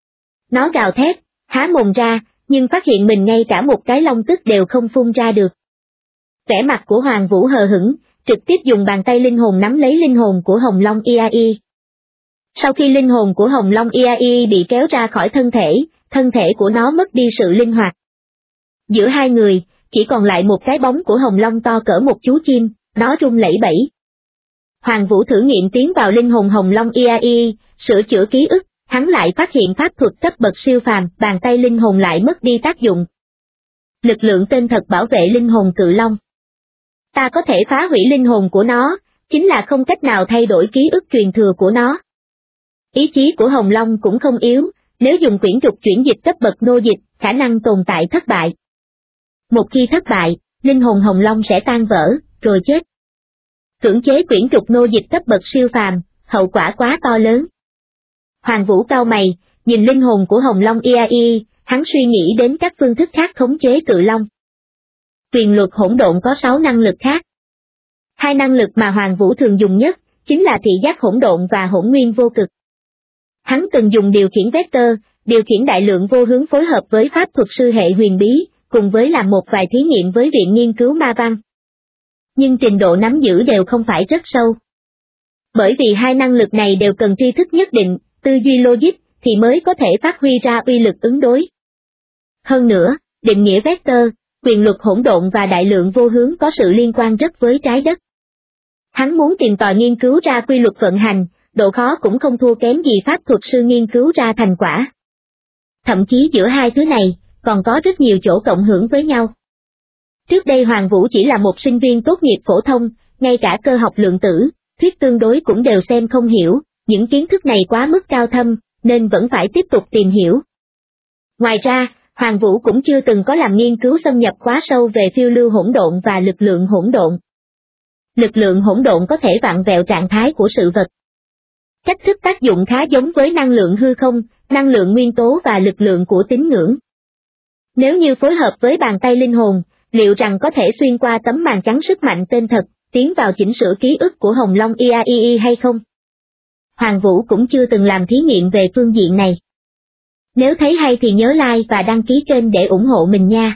Nó gào thét, há mồm ra, nhưng phát hiện mình ngay cả một cái long tức đều không phun ra được. Vẻ mặt của Hoàng Vũ hờ hững, trực tiếp dùng bàn tay linh hồn nắm lấy linh hồn của Hồng Long Iaii. Sau khi linh hồn của Hồng Long Iaii bị kéo ra khỏi thân thể của nó mất đi sự linh hoạt. Giữa hai người, chỉ còn lại một cái bóng của Hồng Long to cỡ một chú chim, nó rung lẩy bẩy. Hoàng Vũ thử nghiệm tiến vào linh hồn Hồng Long Iaii, sửa chữa ký ức, hắn lại phát hiện pháp thuật cấp bậc siêu phàm, bàn tay linh hồn lại mất đi tác dụng. Lực lượng tên thật bảo vệ linh hồn cự long. Ta có thể phá hủy linh hồn của nó, chính là không cách nào thay đổi ký ức truyền thừa của nó. Ý chí của Hồng Long cũng không yếu, nếu dùng quyển trục chuyển dịch cấp bậc nô dịch, khả năng tồn tại thất bại. Một khi thất bại, linh hồn Hồng Long sẽ tan vỡ, rồi chết. Cưỡng chế quyển trục nô dịch cấp bậc siêu phàm, hậu quả quá to lớn. Hoàng Vũ cau mày, nhìn linh hồn của Hồng Long IAI, hắn suy nghĩ đến các phương thức khác khống chế cự long. Quyền luật hỗn độn có 6 năng lực khác. 2 năng lực mà Hoàng Vũ thường dùng nhất, chính là thị giác hỗn độn và hỗn nguyên vô cực. Hắn từng dùng điều khiển vector, điều khiển đại lượng vô hướng phối hợp với pháp thuật sư hệ huyền bí, cùng với làm một vài thí nghiệm với Viện Nghiên cứu Ma Văn. Nhưng trình độ nắm giữ đều không phải rất sâu. Bởi vì 2 năng lực này đều cần tri thức nhất định, tư duy logic, thì mới có thể phát huy ra uy lực ứng đối. Hơn nữa, định nghĩa vector, quyền luật hỗn độn và đại lượng vô hướng có sự liên quan rất với trái đất. Hắn muốn tìm tòi nghiên cứu ra quy luật vận hành, độ khó cũng không thua kém gì pháp thuật sư nghiên cứu ra thành quả. Thậm chí giữa hai thứ này, còn có rất nhiều chỗ cộng hưởng với nhau. Trước đây Hoàng Vũ chỉ là một sinh viên tốt nghiệp phổ thông, ngay cả cơ học lượng tử, thuyết tương đối cũng đều xem không hiểu, những kiến thức này quá mức cao thâm, nên vẫn phải tiếp tục tìm hiểu. Ngoài ra, Hoàng Vũ cũng chưa từng có làm nghiên cứu xâm nhập quá sâu về phiêu lưu hỗn độn và lực lượng hỗn độn. Lực lượng hỗn độn có thể vặn vẹo trạng thái của sự vật. Cách thức tác dụng khá giống với năng lượng hư không, năng lượng nguyên tố và lực lượng của tín ngưỡng. Nếu như phối hợp với bàn tay linh hồn, liệu rằng có thể xuyên qua tấm màn trắng sức mạnh tên thật, tiến vào chỉnh sửa ký ức của Hồng Long IAI hay không? Hoàng Vũ cũng chưa từng làm thí nghiệm về phương diện này. Nếu thấy hay thì nhớ like và đăng ký kênh để ủng hộ mình nha.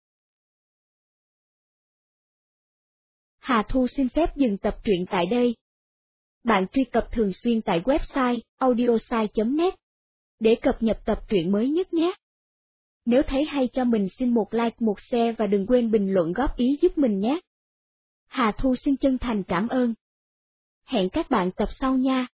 Hà Thu xin phép dừng tập truyện tại đây. Bạn truy cập thường xuyên tại website audiosai.net để cập nhật tập truyện mới nhất nhé. Nếu thấy hay cho mình xin một like, một share và đừng quên bình luận góp ý giúp mình nhé. Hà Thu xin chân thành cảm ơn. Hẹn các bạn tập sau nha.